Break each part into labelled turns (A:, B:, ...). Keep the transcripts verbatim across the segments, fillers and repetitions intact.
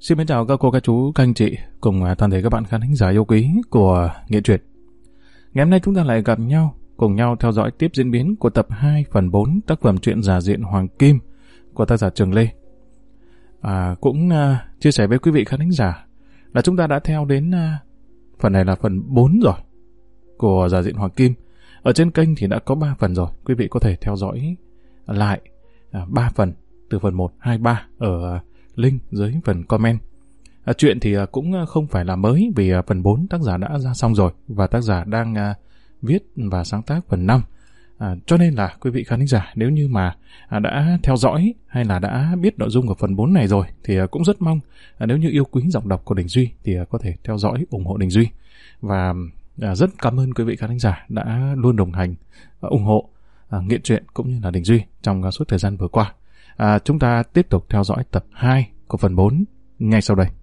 A: Xin mến chào các cô, các chú, các anh chị cùng toàn thể các bạn khán thính giả yêu quý của Nghệ Truyện. Ngày hôm nay chúng ta lại gặp nhau, cùng nhau theo dõi tiếp diễn biến của tập hai phần bốn tác phẩm truyện Giả Diện Hoàng Kim của tác giả Trường Lê. À, cũng uh, chia sẻ với quý vị khán thính giả là chúng ta đã theo đến uh, phần này là phần bốn rồi của Giả Diện Hoàng Kim. Ở trên kênh thì đã có ba phần rồi, quý vị có thể theo dõi lại uh, ba phần từ phần một, hai, ba ở uh, link dưới phần comment. À, chuyện thì uh, cũng không phải là mới vì uh, phần bốn tác giả đã ra xong rồi và tác giả đang uh, viết và sáng tác phần năm. À, cho nên là quý vị khán thính giả nếu như mà à, đã theo dõi hay là đã biết nội dung của phần bốn này rồi thì à, cũng rất mong à, nếu như yêu quý giọng đọc của Đình Duy thì à, có thể theo dõi ủng hộ Đình Duy. Và à, rất cảm ơn quý vị khán thính giả đã luôn đồng hành à, ủng hộ à, Nghệ Truyện cũng như là Đình Duy trong à, suốt thời gian vừa qua. À, chúng ta tiếp tục theo dõi tập hai của phần bốn ngay sau đây.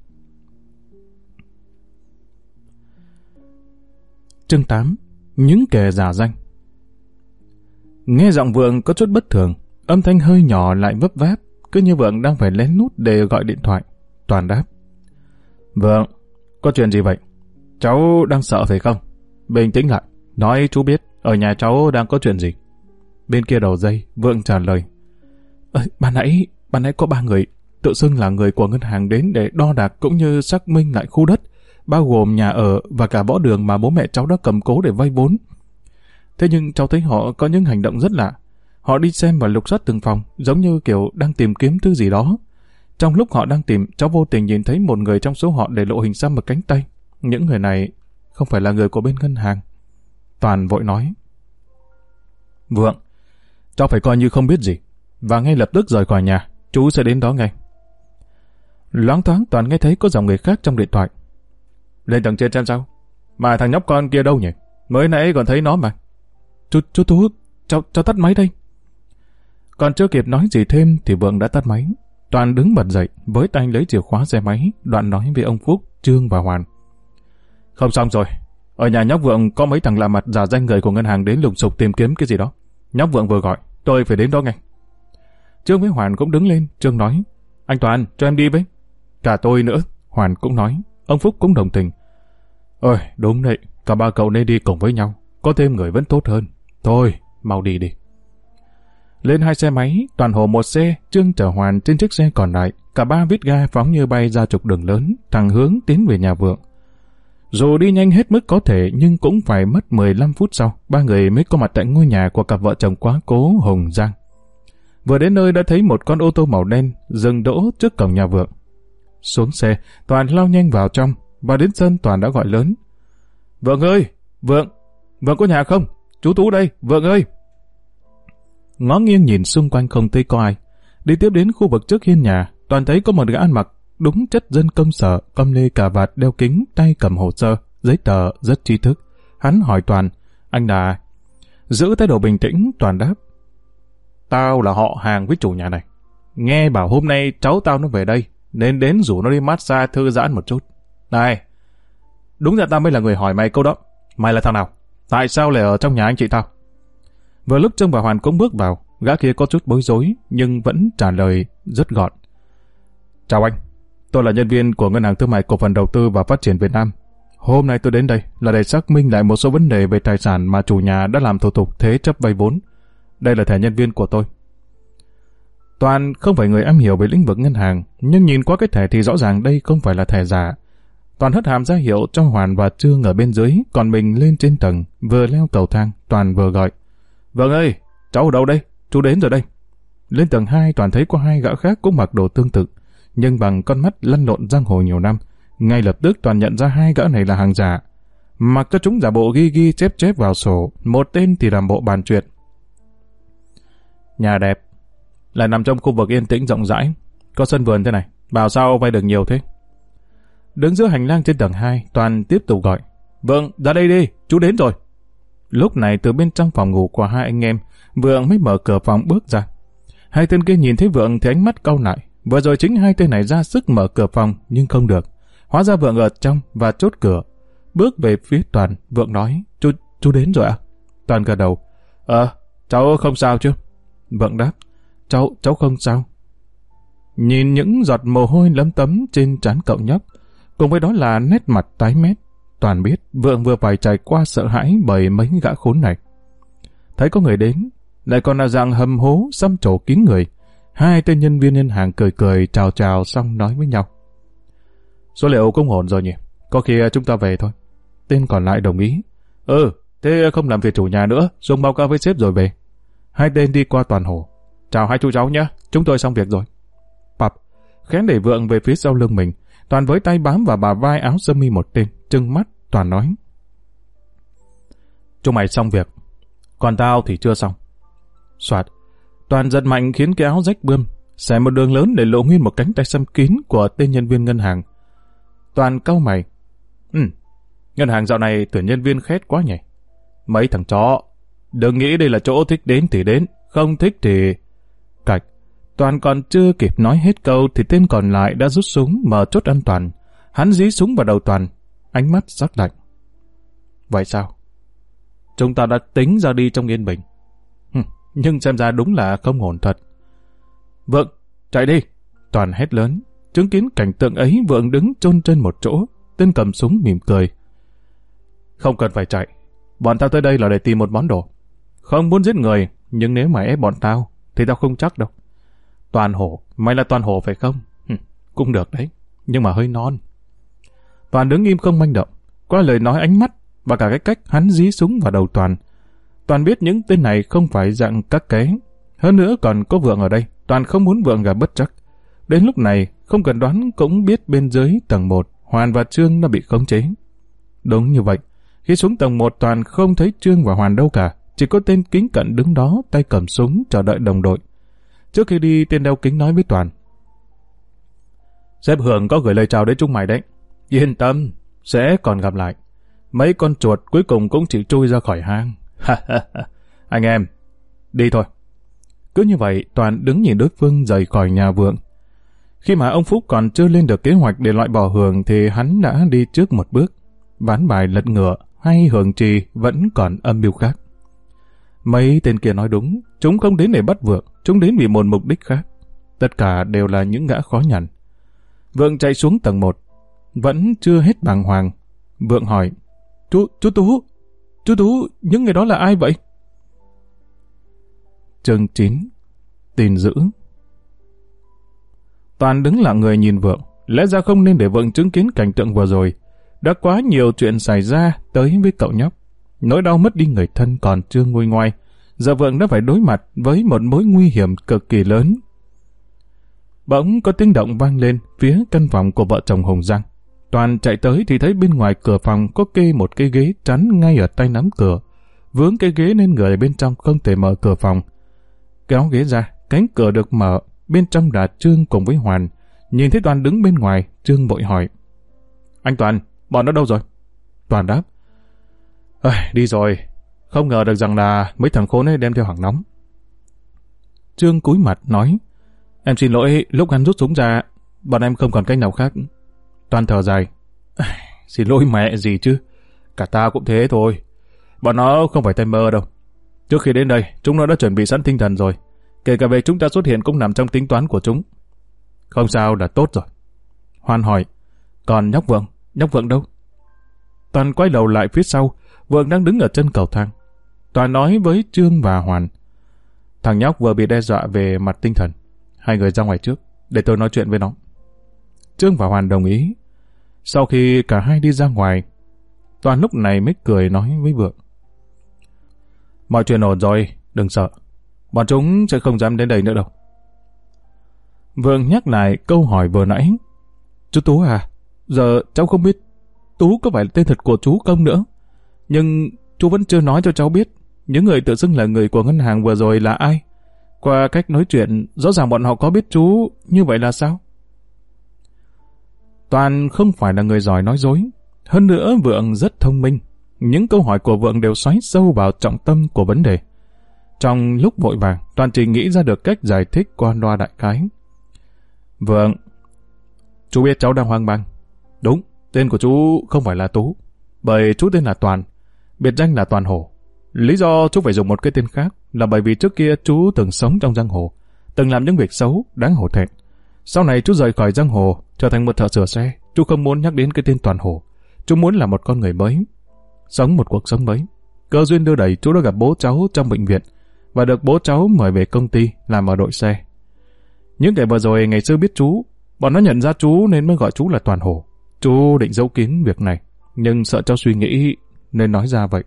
A: Chương tám. Những kẻ giả danh. Nghe giọng Vượng có chút bất thường, âm thanh hơi nhỏ lại vấp váp, cứ như Vượng đang phải lén nút để gọi điện thoại. Toàn đáp: Vượng, có chuyện gì vậy? Cháu đang sợ phải không? Bình tĩnh lại, nói chú biết ở nhà cháu đang có chuyện gì. Bên kia đầu dây, Vượng trả lời: Ơ, ban nãy, ban nãy có ba người tự xưng là người của ngân hàng đến để đo đạc cũng như xác minh lại khu đất, bao gồm nhà ở và cả võ đường mà bố mẹ cháu đã cầm cố để vay vốn. Thế nhưng cháu thấy họ có những hành động rất lạ. Họ đi xem và lục soát từng phòng, giống như kiểu đang tìm kiếm thứ gì đó. Trong lúc họ đang tìm, cháu vô tình nhìn thấy một người trong số họ để lộ hình xăm ở cánh tay. Những người này không phải là người của bên ngân hàng. Toàn vội nói: Vượng, cháu phải coi như không biết gì, và ngay lập tức rời khỏi nhà, chú sẽ đến đó ngay. Loáng thoáng Toàn nghe thấy có giọng người khác trong điện thoại: Lên tầng trên xem sao. Mà thằng nhóc con kia đâu nhỉ? Mới nãy còn thấy nó mà. Chú, chú Tú, cháu, cháu tắt máy đây. Còn chưa kịp nói gì thêm thì Vượng đã tắt máy. Toàn đứng bật dậy, với tay lấy chìa khóa xe máy, đoạn nói với ông Phúc, Trương và Hoàn: Không xong rồi. Ở nhà nhóc Vượng có mấy thằng lạ mặt giả danh người của ngân hàng đến lùng sục tìm kiếm cái gì đó. Nhóc Vượng vừa gọi, tôi phải đến đó ngay. Trương với Hoàn cũng đứng lên. Trương nói: Anh Toàn, cho em đi với. Cả tôi nữa. Hoàn cũng nói. Ông Phúc cũng đồng tình: Ôi, đúng đấy, cả ba cậu nên đi cùng với nhau, có thêm người vẫn tốt hơn. Thôi, mau đi đi. Lên hai xe máy, Toàn hồ một xe, Trương chở Hoàn trên chiếc xe còn lại. Cả ba vít ga phóng như bay ra trục đường lớn, thẳng hướng tiến về nhà Vượng. Dù đi nhanh hết mức có thể, nhưng cũng phải mất mười lăm phút sau, ba người mới có mặt tại ngôi nhà của cặp vợ chồng quá cố Hồng Giang. Vừa đến nơi đã thấy một con ô tô màu đen dừng đỗ trước cổng nhà Vượng. Xuống xe, Toàn lao nhanh vào trong, và đến sân Toàn đã gọi lớn: Vượng ơi, Vượng, Vượng có nhà không? Chú Tú đây, Vượng ơi. Ngó nghiêng nhìn xung quanh không thấy có ai. Đi tiếp đến khu vực trước hiên nhà, Toàn thấy có một gã ăn mặc đúng chất dân công sở, com lê cà vạt, đeo kính, tay cầm hồ sơ, giấy tờ rất tri thức. Hắn hỏi Toàn: Anh là ai? Giữ thái độ bình tĩnh, Toàn đáp: Tao là họ hàng với chủ nhà này. Nghe bảo hôm nay cháu tao nó về đây, nên đến rủ nó đi massage thư giãn một chút. Này, đúng ra tao mới là người hỏi mày câu đó. Mày là thằng nào? Tại sao lại ở trong nhà anh chị tao? Vừa lúc Trương và Hoàn cũng bước vào, gã kia có chút bối rối nhưng vẫn trả lời rất gọn: Chào anh, tôi là nhân viên của Ngân hàng Thương mại Cổ phần Đầu tư và Phát triển Việt Nam. Hôm nay tôi đến đây là để xác minh lại một số vấn đề về tài sản mà chủ nhà đã làm thủ tục thế chấp vay vốn. Đây là thẻ nhân viên của tôi. Toàn không phải người am hiểu về lĩnh vực ngân hàng, nhưng nhìn qua cái thẻ thì rõ ràng đây không phải là thẻ giả. Toàn hất hàm ra hiệu cho Hoàn và Trương ở bên dưới, còn mình lên trên tầng, vừa leo cầu thang, Toàn vừa gọi: Vâng ơi, cháu ở đâu đây? Chú đến rồi đây. Lên tầng hai, Toàn thấy có hai gã khác cũng mặc đồ tương tự, nhưng bằng con mắt lăn lộn giang hồ nhiều năm, ngay lập tức Toàn nhận ra hai gã này là hàng giả. Mặc cho chúng giả bộ ghi ghi chép chép vào sổ, một tên thì làm bộ bàn chuyện. Nhà đẹp, lại nằm trong khu vực yên tĩnh rộng rãi, có sân vườn thế này, bảo sao vay được nhiều thế? Đứng giữa hành lang trên tầng hai, Toàn tiếp tục gọi: Vượng, ra đây đi, chú đến rồi. Lúc này từ bên trong phòng ngủ của hai anh em, Vượng mới mở cửa phòng bước ra. Hai tên kia nhìn thấy Vượng thì ánh mắt cau lại. Vừa rồi chính hai tên này ra sức mở cửa phòng nhưng không được. Hóa ra Vượng ở trong và chốt cửa. Bước về phía Toàn, Vượng nói: Chú, chú đến rồi ạ? Toàn gật đầu: Ờ, cháu không sao chứ? Vượng đáp: Cháu, cháu không sao. Nhìn những giọt mồ hôi lấm tấm trên trán cậu nhóc, cùng với đó là nét mặt tái mét, Toàn biết Vượng vừa phải trải qua sợ hãi bởi mấy gã khốn này. Thấy có người đến, lại còn là dạng hầm hố xăm trổ kín người, hai tên nhân viên ngân hàng cười cười chào chào xong nói với nhau. Số liệu cũng ổn rồi nhỉ, có khi chúng ta về thôi. Tên còn lại đồng ý. Ừ, thế không làm việc chủ nhà nữa, dùng báo cáo với sếp rồi về. Hai tên đi qua Toàn hổ. Chào hai chú cháu nhé, chúng tôi xong việc rồi. Pập, khén đẩy Vượng về phía sau lưng mình. Toàn với tay bám vào bà vai áo sơ mi một tên, trừng mắt, Toàn nói. Chúng mày xong việc, còn tao thì chưa xong. Soạt, Toàn giật mạnh khiến cái áo rách bươm, xẻ một đường lớn để lộ nguyên một cánh tay xăm kín của tên nhân viên ngân hàng. Toàn cau mày. Ừ, ngân hàng dạo này tuyển nhân viên khét quá nhỉ. Mấy thằng chó, đừng nghĩ đây là chỗ thích đến thì đến, không thích thì... Cạch, Toàn còn chưa kịp nói hết câu thì tên còn lại đã rút súng mở chốt an toàn. Hắn dí súng vào đầu Toàn, ánh mắt sắc lạnh. Vậy sao? Chúng ta đã tính ra đi trong yên bình. Hừm, nhưng xem ra đúng là không ổn thật. Vượng, chạy đi! Toàn hét lớn. Chứng kiến cảnh tượng ấy, Vượng đứng chôn chân một chỗ. Tên cầm súng mỉm cười. Không cần phải chạy. Bọn tao tới đây là để tìm một món đồ. Không muốn giết người, nhưng nếu mà ép bọn tao, thì tao không chắc đâu. Toàn hổ, mày là Toàn hổ phải không? Hừm, cũng được đấy, nhưng mà hơi non. Toàn đứng im không manh động. Qua lời nói, ánh mắt và cả cái cách hắn dí súng vào đầu Toàn. Toàn biết những tên này không phải dạng các ké. Hơn nữa còn có Vượng ở đây. Toàn không muốn Vượng gặp bất trắc. Đến lúc này, không cần đoán cũng biết bên dưới tầng một, Hoàn và Trương đã bị khống chế. Đúng như vậy. Khi xuống tầng một, Toàn không thấy Trương và Hoàn đâu cả. Chỉ có tên kính cận đứng đó, tay cầm súng, chờ đợi đồng đội. Trước khi đi, tên đeo kính nói với Toàn. Sếp Hưởng có gửi lời chào đến chúng mày đấy. Yên tâm, sẽ còn gặp lại. Mấy con chuột cuối cùng cũng chỉ chui ra khỏi hang. Anh em, đi thôi. Cứ như vậy, Toàn đứng nhìn đối phương rời khỏi nhà Vượng. Khi mà ông Phúc còn chưa lên được kế hoạch để loại bỏ Hưởng thì hắn đã đi trước một bước. Ván bài lật ngựa hay Hưởng trì vẫn còn âm mưu khác. Mấy tên kia nói đúng, chúng không đến để bắt Vượng, chúng đến vì một mục đích khác. Tất cả đều là những gã khó nhằn. Vượng chạy xuống tầng một, vẫn chưa hết bàng hoàng. Vượng hỏi, Chú, chú Tú, chú Tú, những người đó là ai vậy? Chương chín. Tin dữ. Toàn đứng lặng người nhìn Vượng, lẽ ra không nên để Vượng chứng kiến cảnh tượng vừa rồi. Đã quá nhiều chuyện xảy ra tới với cậu nhóc. Nỗi đau mất đi người thân còn chưa nguôi ngoai. Giờ Vượng đã phải đối mặt với một mối nguy hiểm cực kỳ lớn. Bỗng có tiếng động vang lên phía căn phòng của vợ chồng Hồng Giang. Toàn chạy tới thì thấy bên ngoài cửa phòng có kê một cái ghế chắn ngay ở tay nắm cửa. Vướng cái ghế nên người bên trong không thể mở cửa phòng. Kéo ghế ra, cánh cửa được mở, bên trong là Trương cùng với Hoàn. Nhìn thấy Toàn đứng bên ngoài, Trương vội hỏi. Anh Toàn, bọn nó đâu rồi? Toàn đáp. À, đi rồi, không ngờ được rằng là mấy thằng khốn ấy đem theo hàng nóng. Trương cúi mặt nói. Em xin lỗi, lúc hắn rút súng ra, bọn em không còn cách nào khác. Toàn thở dài. À, xin lỗi mẹ gì chứ, cả ta cũng thế thôi. Bọn nó không phải tay mơ đâu. Trước khi đến đây, chúng nó đã chuẩn bị sẵn tinh thần rồi. Kể cả về chúng ta xuất hiện cũng nằm trong tính toán của chúng. Không sao là tốt rồi. Hoàn hỏi. Còn nhóc Vượng, nhóc Vượng đâu? Toàn quay đầu lại phía sau, Vượng đang đứng ở chân cầu thang. Toàn nói với Trương và Hoàn. Thằng nhóc vừa bị đe dọa về mặt tinh thần. Hai người ra ngoài trước, để tôi nói chuyện với nó. Trương và Hoàn đồng ý. Sau khi cả hai đi ra ngoài, Toàn lúc này mới cười nói với Vượng. Mọi chuyện ổn rồi, đừng sợ. Bọn chúng sẽ không dám đến đây nữa đâu. Vượng nhắc lại câu hỏi vừa nãy. Chú Tú à, giờ cháu không biết Tú có phải là tên thật của chú không nữa. Nhưng chú vẫn chưa nói cho cháu biết những người tự xưng là người của ngân hàng vừa rồi là ai. Qua cách nói chuyện, rõ ràng bọn họ có biết chú như vậy là sao? Toàn không phải là người giỏi nói dối. Hơn nữa Vượng rất thông minh. Những câu hỏi của Vượng đều xoáy sâu vào trọng tâm của vấn đề. Trong lúc vội vàng, Toàn chỉ nghĩ ra được cách giải thích qua loa đại khái. Vượng, chú biết cháu đang hoang mang. Đúng, tên của chú không phải là Tú, bởi chú tên là Toàn, biệt danh là Toàn Hổ. Lý do chú phải dùng một cái tên khác là bởi vì trước kia chú từng sống trong giang hồ, từng làm những việc xấu, đáng hổ thẹn. Sau này chú rời khỏi giang hồ, trở thành một thợ sửa xe, chú không muốn nhắc đến cái tên Toàn Hổ. Chú muốn là một con người mới, sống một cuộc sống mới. Cơ duyên đưa đẩy chú đã gặp bố cháu trong bệnh viện và được bố cháu mời về công ty làm ở đội xe. Những kẻ vừa rồi ngày xưa biết chú, bọn nó nhận ra chú nên mới gọi chú là Toàn Hổ. Chú định giấu kín việc này, nhưng sợ cháu suy nghĩ nên nói ra vậy.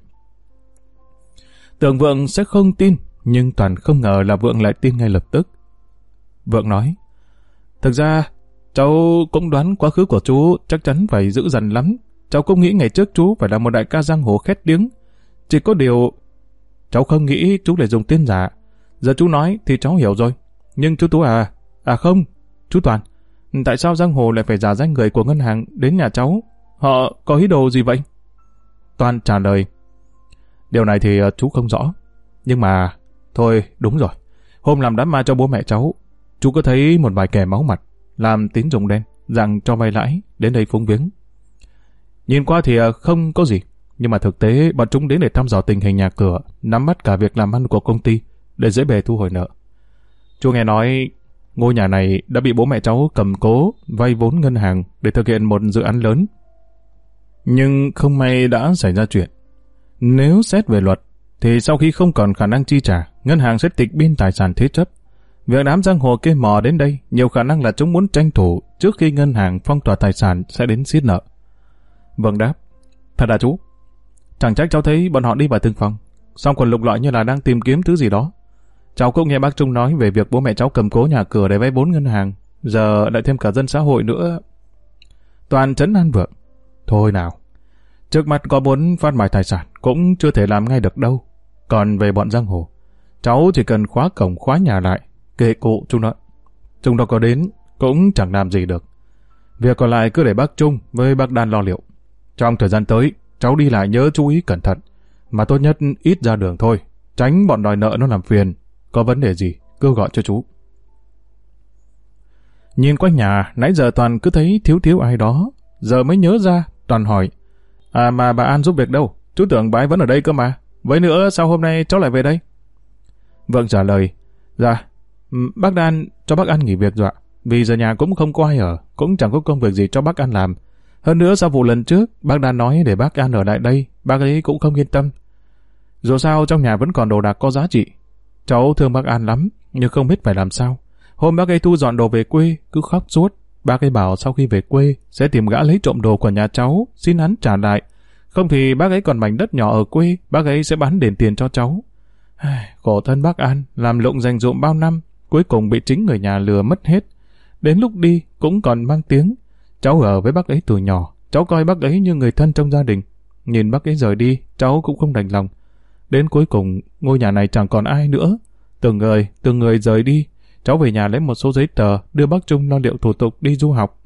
A: Tưởng Vượng sẽ không tin, nhưng Toàn không ngờ là Vượng lại tin ngay lập tức. Vượng nói, thực ra cháu cũng đoán quá khứ của chú chắc chắn phải dữ dằn lắm. Cháu cũng nghĩ ngày trước chú phải là một đại ca giang hồ khét tiếng. Chỉ có điều cháu không nghĩ chú lại dùng tên giả. Giờ chú nói thì cháu hiểu rồi. Nhưng chú Tú à, à không, chú Toàn, tại sao giang hồ lại phải giả danh người của ngân hàng đến nhà cháu? Họ có ý đồ gì vậy? Toàn trả lời, điều này thì chú không rõ. Nhưng mà, thôi đúng rồi. Hôm làm đám ma cho bố mẹ cháu, chú có thấy một vài kẻ máu mặt, làm tín dụng đen, rằng cho vay lãi, đến đây phúng viếng. Nhìn qua thì không có gì, nhưng mà thực tế bọn chúng đến để thăm dò tình hình nhà cửa, nắm bắt cả việc làm ăn của công ty, để dễ bề thu hồi nợ. Chú nghe nói ngôi nhà này đã bị bố mẹ cháu cầm cố, vay vốn ngân hàng để thực hiện một dự án lớn. Nhưng không may đã xảy ra chuyện. Nếu xét về luật, thì sau khi không còn khả năng chi trả, ngân hàng sẽ tịch biên tài sản thế chấp. Việc đám giang hồ kê mò đến đây, nhiều khả năng là chúng muốn tranh thủ trước khi ngân hàng phong tỏa tài sản sẽ đến xiết nợ. Vâng đáp, thật à chú? Chẳng trách cháu thấy bọn họ đi vào từng phòng, xong còn lục lọi như là đang tìm kiếm thứ gì đó. Cháu cũng nghe bác Trung nói về việc bố mẹ cháu cầm cố nhà cửa để vay vốn ngân hàng, giờ lại thêm cả dân xã hội nữa. Toàn trấn an Vượng, thôi nào, trước mắt có muốn phát mại tài sản cũng chưa thể làm ngay được đâu. Còn về bọn giang hồ, cháu chỉ cần khóa cổng khóa nhà lại, kệ cụ chúng nó. Chúng nó có đến cũng chẳng làm gì được. Việc còn lại cứ để bác Trung với bác Đan lo liệu. Trong thời gian tới, cháu đi lại nhớ chú ý cẩn thận, mà tốt nhất ít ra đường thôi, tránh bọn đòi nợ nó làm phiền. Có vấn đề gì, cứ gọi cho chú. Nhìn quanh nhà, nãy giờ Toàn cứ thấy thiếu thiếu ai đó. Giờ mới nhớ ra, Toàn hỏi, à mà bà An giúp việc đâu? Chú tưởng bà ấy vẫn ở đây cơ mà. Vậy nữa sao hôm nay cháu lại về đây? Vượng trả lời, dạ, bác Đan cho bác An nghỉ việc rồi ạ. Vì giờ nhà cũng không có ai ở, cũng chẳng có công việc gì cho bác An làm. Hơn nữa sau vụ lần trước, bác Đan nói để bác An ở lại đây, bác ấy cũng không yên tâm. Dù sao trong nhà vẫn còn đồ đạc có giá trị. Cháu thương bác An lắm, nhưng không biết phải làm sao. Hôm bác ấy thu dọn đồ về quê, cứ khóc suốt. Bác ấy bảo sau khi về quê, sẽ tìm gã lấy trộm đồ của nhà cháu, xin hắn trả lại. Không thì bác ấy còn mảnh đất nhỏ ở quê, bác ấy sẽ bán đền tiền cho cháu. Khổ thân bác An, làm lụng dành dụm bao năm, cuối cùng bị chính người nhà lừa mất hết. Đến lúc đi, cũng còn mang tiếng. Cháu ở với bác ấy từ nhỏ, cháu coi bác ấy như người thân trong gia đình. Nhìn bác ấy rời đi, cháu cũng không đành lòng. Đến cuối cùng, ngôi nhà này chẳng còn ai nữa. Từng người, từng người rời đi. Cháu về nhà lấy một số giấy tờ, đưa bác Trung lo liệu thủ tục đi du học.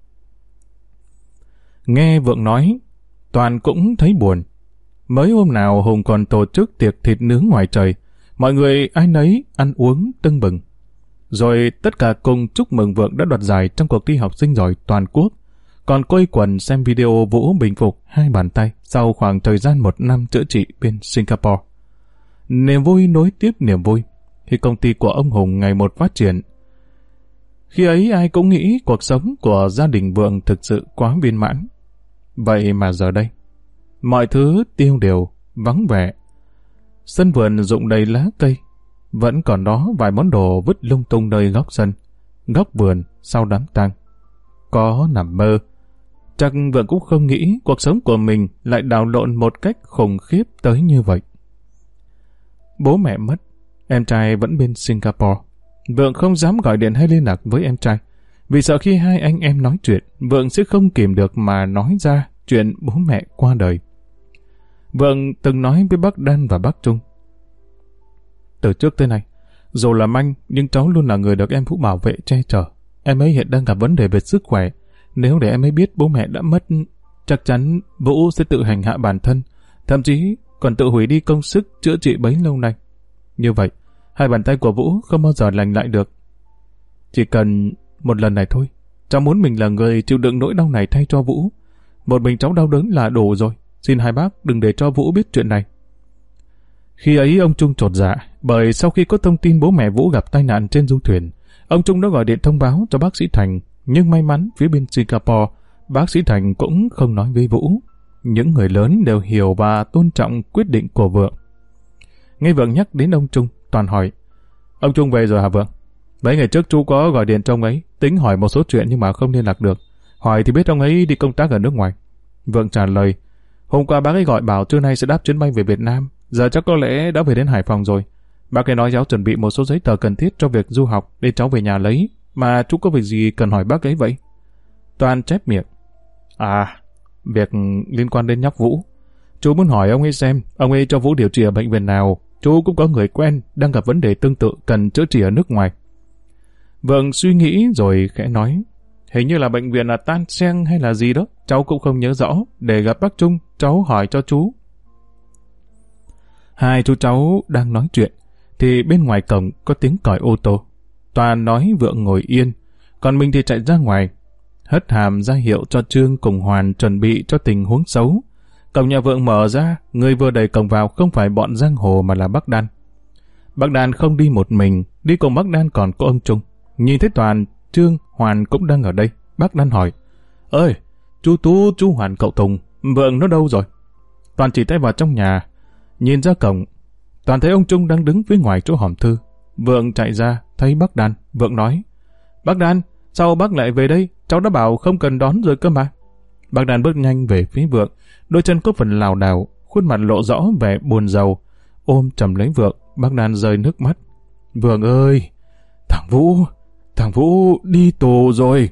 A: Nghe Vượng nói, Toàn cũng thấy buồn. Mới hôm nào Hùng còn tổ chức tiệc thịt nướng ngoài trời. Mọi người ai nấy ăn uống tưng bừng. Rồi tất cả cùng chúc mừng Vượng đã đoạt giải trong cuộc thi học sinh giỏi toàn quốc. Còn quây quần xem video Vũ bình phục hai bàn tay sau khoảng thời gian một năm chữa trị bên Singapore. Niềm vui nối tiếp niềm vui khi công ty của ông Hùng ngày một phát triển. Khi ấy ai cũng nghĩ cuộc sống của gia đình Vượng thực sự quá viên mãn. Vậy mà giờ đây, mọi thứ tiêu điều, vắng vẻ. Sân vườn rụng đầy lá cây, vẫn còn đó vài món đồ vứt lung tung nơi góc sân, góc vườn sau đám tang. Có nằm mơ, chắc Vượng cũng không nghĩ cuộc sống của mình lại đảo lộn một cách khủng khiếp tới như vậy. Bố mẹ mất, em trai vẫn bên Singapore. Vượng không dám gọi điện hay liên lạc với em trai, vì sợ khi hai anh em nói chuyện, Vượng sẽ không kìm được mà nói ra chuyện bố mẹ qua đời. Vượng từng nói với bác Đan và bác Trung, từ trước tới nay, dù làm anh, nhưng cháu luôn là người được em Vũ bảo vệ che chở. Em ấy hiện đang gặp vấn đề về sức khỏe. Nếu để em ấy biết bố mẹ đã mất, chắc chắn Vũ sẽ tự hành hạ bản thân, thậm chí còn tự hủy đi công sức chữa trị bấy lâu nay. Như vậy, hai bàn tay của Vũ không bao giờ lành lại được. Chỉ cần một lần này thôi, cháu muốn mình là người chịu đựng nỗi đau này thay cho Vũ. Một mình cháu đau đớn là đủ rồi. Xin hai bác đừng để cho Vũ biết chuyện này. Khi ấy ông Trung chột dạ, bởi sau khi có thông tin bố mẹ Vũ gặp tai nạn trên du thuyền, Ông Trung đã gọi điện thông báo cho bác sĩ Thành, nhưng may mắn phía bên Singapore, bác sĩ Thành cũng không nói với Vũ. Những người lớn đều hiểu và tôn trọng quyết định của Vượng. Nghe Vượng nhắc đến ông Trung, Toàn hỏi, ông Trung về rồi hả Vượng? Mấy ngày trước chú có gọi điện cho ông ấy, tính hỏi một số chuyện nhưng mà không liên lạc được. Hỏi thì biết ông ấy đi công tác ở nước ngoài. Vượng trả lời, hôm qua bác ấy gọi bảo trưa nay sẽ đáp chuyến bay về Việt Nam, giờ chắc có lẽ đã về đến Hải Phòng rồi. Bác ấy nói cháu chuẩn bị một số giấy tờ cần thiết cho việc du học để cháu về nhà lấy, mà chú có việc gì cần hỏi bác ấy vậy? Toàn chép miệng, à, việc liên quan đến nhóc Vũ. Chú muốn hỏi ông ấy xem ông ấy cho Vũ điều trị ở bệnh viện nào. Chú cũng có người quen đang gặp vấn đề tương tự cần chữa trị ở nước ngoài. Vượng suy nghĩ rồi khẽ nói, hình như là bệnh viện là Tan Seng hay là gì đó, cháu cũng không nhớ rõ. Để gặp bác Trung, cháu hỏi cho chú. Hai chú cháu đang nói chuyện thì bên ngoài cổng có tiếng còi ô tô. Toàn nói Vượng ngồi yên, còn mình thì chạy ra ngoài, hất hàm ra hiệu cho Trương cùng Hoàn chuẩn bị cho tình huống xấu. Cổng nhà Vượng mở ra, người vừa đẩy cổng vào không phải bọn giang hồ mà là bác Đan. Bác Đan không đi một mình, đi cùng bác Đan còn có ông Trung. Nhìn thấy Toàn, Trương, Hoàn cũng đang ở đây. Bác Đan hỏi, ơi, chú Tú, chú Hoàn, cậu Tùng, Vượng nó đâu rồi? Toàn chỉ tay vào trong nhà, nhìn ra cổng. Toàn thấy ông Trung đang đứng phía ngoài chỗ hòm thư. Vượng chạy ra, thấy bác Đan. Vượng nói, bác Đan, sao bác lại về đây? Cháu đã bảo không cần đón rồi cơ mà. Bác Đan bước nhanh về phía Vượng, đôi chân có phần lảo đảo, khuôn mặt lộ rõ vẻ buồn rầu. Ôm chầm lấy Vượng, bác Đan rơi nước mắt. Vượng ơi, thằng Vũ, thằng Vũ đi tù rồi.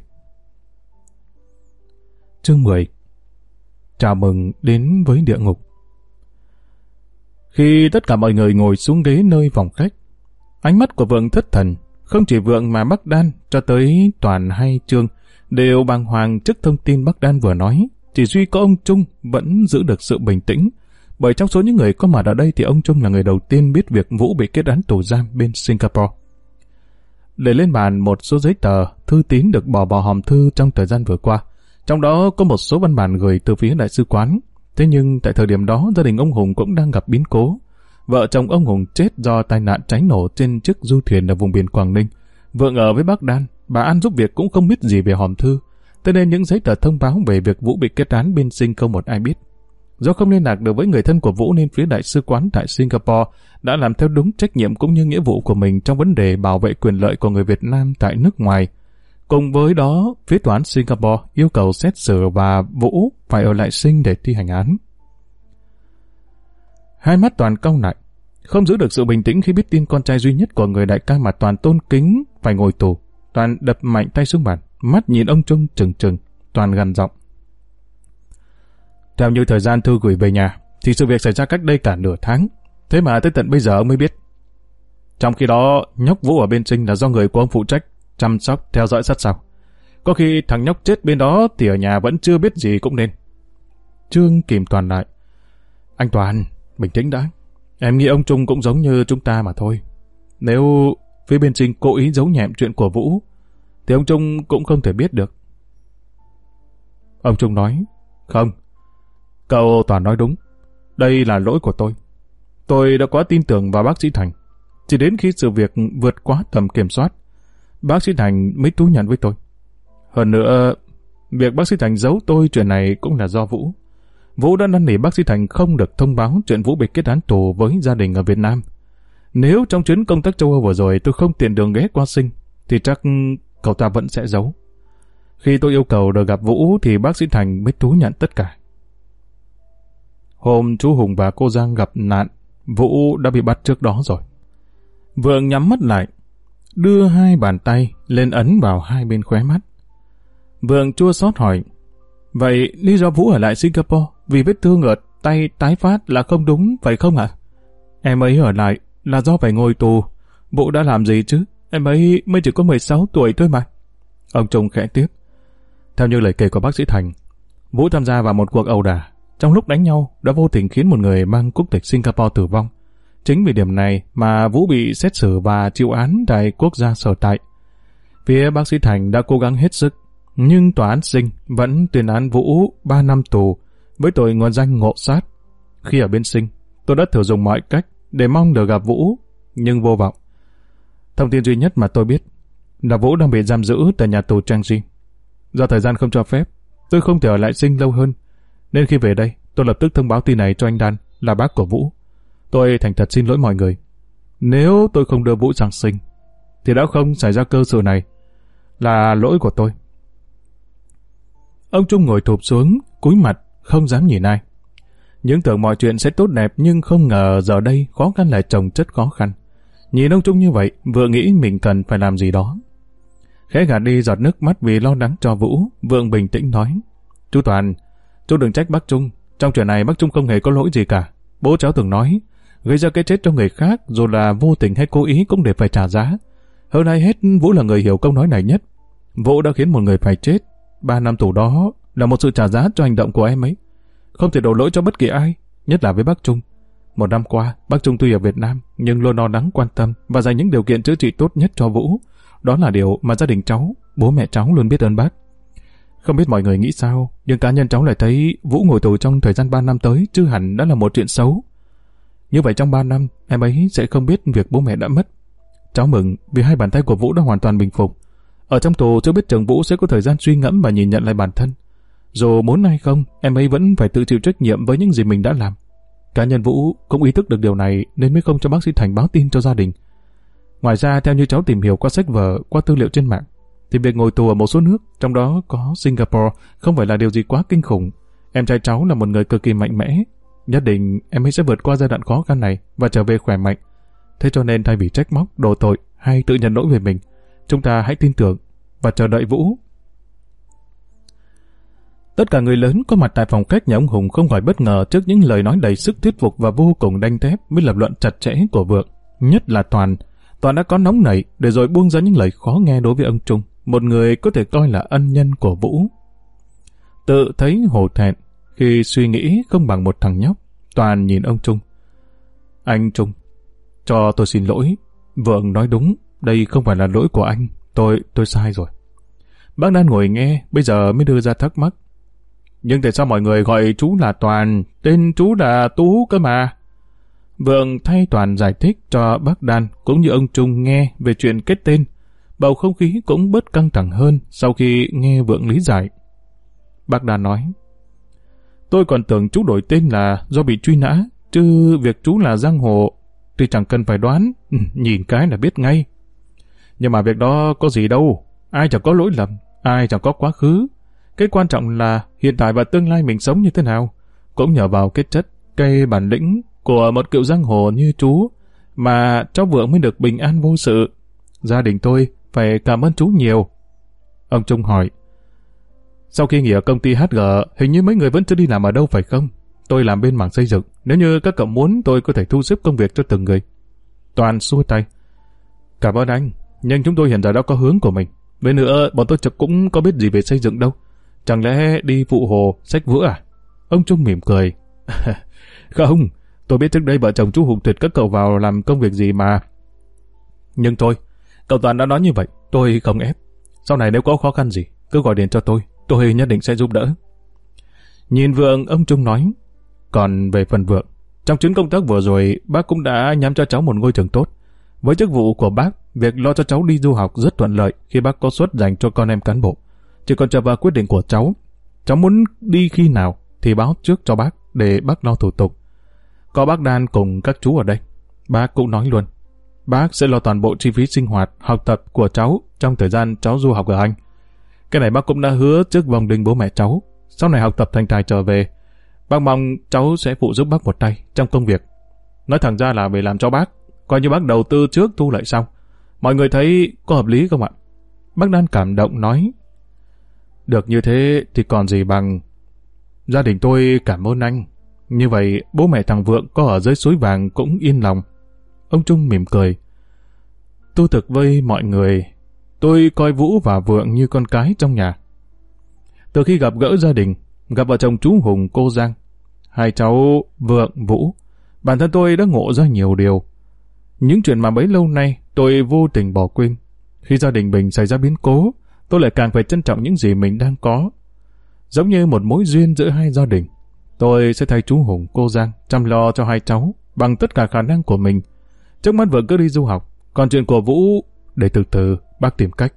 A: Chương mười. Chào mừng đến với địa ngục. Khi tất cả mọi người ngồi xuống ghế nơi phòng khách, ánh mắt của Vượng thất thần. Không chỉ Vượng mà bác Đan cho tới Toàn hay Trương đều bàng hoàng trước thông tin bác Đan vừa nói. Chỉ duy có ông Trung vẫn giữ được sự bình tĩnh, bởi trong số những người có mặt ở đây thì ông Trung là người đầu tiên biết việc Vũ bị kết án tù giam bên Singapore. Để lên bàn một số giấy tờ, thư tín được bỏ vào hòm thư trong thời gian vừa qua. Trong đó có một số văn bản gửi từ phía đại sứ quán. Thế nhưng tại thời điểm đó gia đình ông Hùng cũng đang gặp biến cố. Vợ chồng ông Hùng chết do tai nạn cháy nổ trên chiếc du thuyền ở vùng biển Quảng Ninh. Vượng ở với bác Đan, bà An giúp việc cũng không biết gì về hòm thư. Thế nên những giấy tờ thông báo về việc Vũ bị kết án bên Sing không một ai biết. Do không liên lạc được với người thân của Vũ nên phía đại sứ quán tại Singapore đã làm theo đúng trách nhiệm cũng như nghĩa vụ của mình trong vấn đề bảo vệ quyền lợi của người Việt Nam tại nước ngoài. Cùng với đó, phía tòa án Singapore yêu cầu xét xử và Vũ phải ở lại Sing để thi hành án. Hai mắt Toàn cau lại, không giữ được sự bình tĩnh khi biết tin con trai duy nhất của người đại ca mà Toàn tôn kính phải ngồi tù. Toàn đập mạnh tay xuống bàn, mắt nhìn ông Trung trừng trừng. Toàn gằn giọng, theo như thời gian thư gửi về nhà thì sự việc xảy ra cách đây cả nửa tháng, thế mà tới tận bây giờ ông mới biết. Trong khi đó nhóc Vũ ở bên Sing là do người của ông phụ trách chăm sóc theo dõi sát sao. Có khi thằng nhóc chết bên đó thì ở nhà vẫn chưa biết gì cũng nên. Trương kìm Toàn lại, anh Toàn, bình tĩnh đã. Em nghĩ ông Trung cũng giống như chúng ta mà thôi. Nếu phía bên Sing cố ý giấu nhẹm chuyện của Vũ thì ông Trung cũng không thể biết được. Ông Trung nói, không, cậu Toàn nói đúng. Đây là lỗi của tôi. Tôi đã quá tin tưởng vào bác sĩ Thành. Chỉ đến khi sự việc vượt quá tầm kiểm soát, bác sĩ Thành mới thú nhận với tôi. Hơn nữa, việc bác sĩ Thành giấu tôi chuyện này cũng là do Vũ. Vũ đã năn nỉ bác sĩ Thành không được thông báo chuyện Vũ bị kết án tù với gia đình ở Việt Nam. Nếu trong chuyến công tác châu Âu vừa rồi tôi không tiện đường ghé qua Sing, thì chắc cậu ta vẫn sẽ giấu. Khi tôi yêu cầu được gặp Vũ thì bác sĩ Thành mới thú nhận tất cả. Hôm chú Hùng và cô Giang gặp nạn, Vũ đã bị bắt trước đó rồi. Vượng nhắm mắt lại, đưa hai bàn tay lên ấn vào hai bên khóe mắt. Vượng chua xót hỏi, vậy lý do Vũ ở lại Singapore vì vết thương ở tay tái phát là không đúng, phải không ạ? Em ấy ở lại là do phải ngồi tù. Vũ đã làm gì chứ? Em ấy mới chỉ có mười sáu tuổi thôi mà. Ông Trung khẽ tiếp, theo như lời kể của bác sĩ Thành, Vũ tham gia vào một cuộc ẩu đả. Trong lúc đánh nhau đã vô tình khiến một người mang quốc tịch Singapore tử vong. Chính vì điểm này mà Vũ bị xét xử và chịu án tại quốc gia sở tại. Phía bác sĩ Thành đã cố gắng hết sức, nhưng tòa án Sing vẫn tuyên án Vũ ba năm tù với tội ngoại danh ngộ sát. Khi ở bên Sing, tôi đã thử dùng mọi cách để mong được gặp Vũ, nhưng vô vọng. Thông tin duy nhất mà tôi biết là Vũ đang bị giam giữ tại nhà tù Changji. Do thời gian không cho phép, tôi không thể ở lại Sinh lâu hơn, nên khi về đây, tôi lập tức thông báo tin này cho anh Dan, là bác của Vũ. Tôi thành thật xin lỗi mọi người. Nếu tôi không đưa Vũ sang Sinh, thì đã không xảy ra cơ sự này. Là lỗi của tôi. Ông Trung ngồi thụp xuống, cúi mặt, không dám nhìn ai. Những tưởng mọi chuyện sẽ tốt đẹp, nhưng không ngờ giờ đây khó khăn lại chồng chất khó khăn. Nhìn ông Trung như vậy, Vượng nghĩ mình cần phải làm gì đó. Khẽ gạt đi giọt nước mắt vì lo lắng cho Vũ, Vượng bình tĩnh nói: Chú Toàn, chú đừng trách bác Trung. Trong chuyện này bác Trung không hề có lỗi gì cả. Bố cháu từng nói, gây ra cái chết cho người khác, dù là vô tình hay cố ý cũng đều phải trả giá. Hơn ai hết, Vũ là người hiểu câu nói này nhất. Vũ đã khiến một người phải chết. Ba năm tù đó là một sự trả giá cho hành động của em ấy. Không thể đổ lỗi cho bất kỳ ai, nhất là với bác Trung. Một năm qua, bác Trung tuy ở Việt Nam, nhưng luôn lo lắng quan tâm và dành những điều kiện chữa trị tốt nhất cho Vũ. Đó là điều mà gia đình cháu, bố mẹ cháu luôn biết ơn bác. Không biết mọi người nghĩ sao, nhưng cá nhân cháu lại thấy Vũ ngồi tù trong thời gian ba năm tới chứ hẳn đã là một chuyện xấu. Như vậy trong ba năm, em ấy sẽ không biết việc bố mẹ đã mất. Cháu mừng vì hai bàn tay của Vũ đã hoàn toàn bình phục. Ở trong tù, cháu biết chồng Vũ sẽ có thời gian suy ngẫm và nhìn nhận lại bản thân. Dù muốn hay không, em ấy vẫn phải tự chịu trách nhiệm với những gì mình đã làm. Cá nhân Vũ cũng ý thức được điều này nên mới không cho bác sĩ Thành báo tin cho gia đình. Ngoài ra, theo như cháu tìm hiểu qua sách vở, qua tư liệu trên mạng, thì việc ngồi tù ở một số nước, trong đó có Singapore, không phải là điều gì quá kinh khủng. Em trai cháu là một người cực kỳ mạnh mẽ. Nhất định em ấy sẽ vượt qua giai đoạn khó khăn này và trở về khỏe mạnh. Thế cho nên thay vì trách móc, đổ tội hay tự nhận lỗi về mình, chúng ta hãy tin tưởng và chờ đợi Vũ. Tất cả người lớn có mặt tại phòng khách nhà ông Hùng không khỏi bất ngờ trước những lời nói đầy sức thuyết phục và vô cùng đanh thép với lập luận chặt chẽ của Vượng. Nhất là Toàn. Toàn đã có nóng nảy để rồi buông ra những lời khó nghe đối với ông Trung, một người có thể coi là ân nhân của Vũ. Tự thấy hổ thẹn khi suy nghĩ không bằng một thằng nhóc, Toàn nhìn ông Trung. Anh Trung, cho tôi xin lỗi. Vượng nói đúng, đây không phải là lỗi của anh. Tôi, tôi sai rồi. Bác đang ngồi nghe, bây giờ mới đưa ra thắc mắc. Nhưng tại sao mọi người gọi chú là Toàn, tên chú là Tú cơ mà? Vượng thay Toàn giải thích cho bác Đan cũng như ông Trung nghe về chuyện kết tên. Bầu không khí cũng bớt căng thẳng hơn sau khi nghe Vượng lý giải. Bác Đan nói, tôi còn tưởng chú đổi tên là do bị truy nã, chứ việc chú là giang hồ thì chẳng cần phải đoán, nhìn cái là biết ngay. Nhưng mà việc đó có gì đâu, ai chẳng có lỗi lầm, ai chẳng có quá khứ. Cái quan trọng là hiện tại và tương lai mình sống như thế nào. Cũng nhờ vào cái chất, cây bản lĩnh của một cựu giang hồ như chú mà cháu Vượng mới được bình an vô sự. Gia đình tôi phải cảm ơn chú nhiều. Ông Trung hỏi, sau khi nghỉ ở công ty hát giê, hình như mấy người vẫn chưa đi làm ở đâu phải không? Tôi làm bên mảng xây dựng, nếu như các cậu muốn tôi có thể thu xếp công việc cho từng người. Toàn xua tay, cảm ơn anh, nhưng chúng tôi hiện giờ đã có hướng của mình. Với nữa, bọn tôi chắc cũng có biết gì về xây dựng đâu. Chẳng lẽ đi phụ hồ, xách vữa à? Ông Trung mỉm cười. Không, tôi biết trước đây vợ chồng chú Hùng tuyệt các cậu vào làm công việc gì mà. Nhưng thôi, cậu Toàn đã nói như vậy, tôi không ép. Sau này nếu có khó khăn gì, cứ gọi điện cho tôi, tôi nhất định sẽ giúp đỡ. Nhìn Vượng, ông Trung nói, còn về phần Vượng, trong chuyến công tác vừa rồi, bác cũng đã nhắm cho cháu một ngôi trường tốt. Với chức vụ của bác, việc lo cho cháu đi du học rất thuận lợi khi bác có suất dành cho con em cán bộ. Chỉ còn chờ vào quyết định của cháu. Cháu muốn đi khi nào thì báo trước cho bác để bác lo thủ tục. Có bác Đan cùng các chú ở đây, bác cũng nói luôn. Bác sẽ lo toàn bộ chi phí sinh hoạt, học tập của cháu trong thời gian cháu du học ở Anh. Cái này bác cũng đã hứa trước vòng đình bố mẹ cháu. Sau này học tập thành tài trở về, bác mong cháu sẽ phụ giúp bác một tay trong công việc. Nói thẳng ra là về làm cho bác, coi như bác đầu tư trước thu lại sau. Mọi người thấy có hợp lý không ạ? Bác Đan cảm động nói, được như thế thì còn gì bằng. Gia đình tôi cảm ơn anh. Như vậy bố mẹ thằng Vượng có ở dưới suối vàng cũng yên lòng. Ông Trung mỉm cười. Tu thực với mọi người, tôi coi Vũ và Vượng như con cái trong nhà. Từ khi gặp gỡ gia đình, gặp vợ chồng chú Hùng cô Giang, hai cháu Vượng, Vũ, bản thân tôi đã ngộ ra nhiều điều. Những chuyện mà bấy lâu nay tôi vô tình bỏ quên. Khi gia đình mình xảy ra biến cố, tôi lại càng phải trân trọng những gì mình đang có. Giống như một mối duyên giữa hai gia đình, tôi sẽ thay chú Hùng cô Giang chăm lo cho hai cháu bằng tất cả khả năng của mình. Trước mắt Vượng cứ đi du học, còn chuyện của Vũ để từ từ bác tìm cách.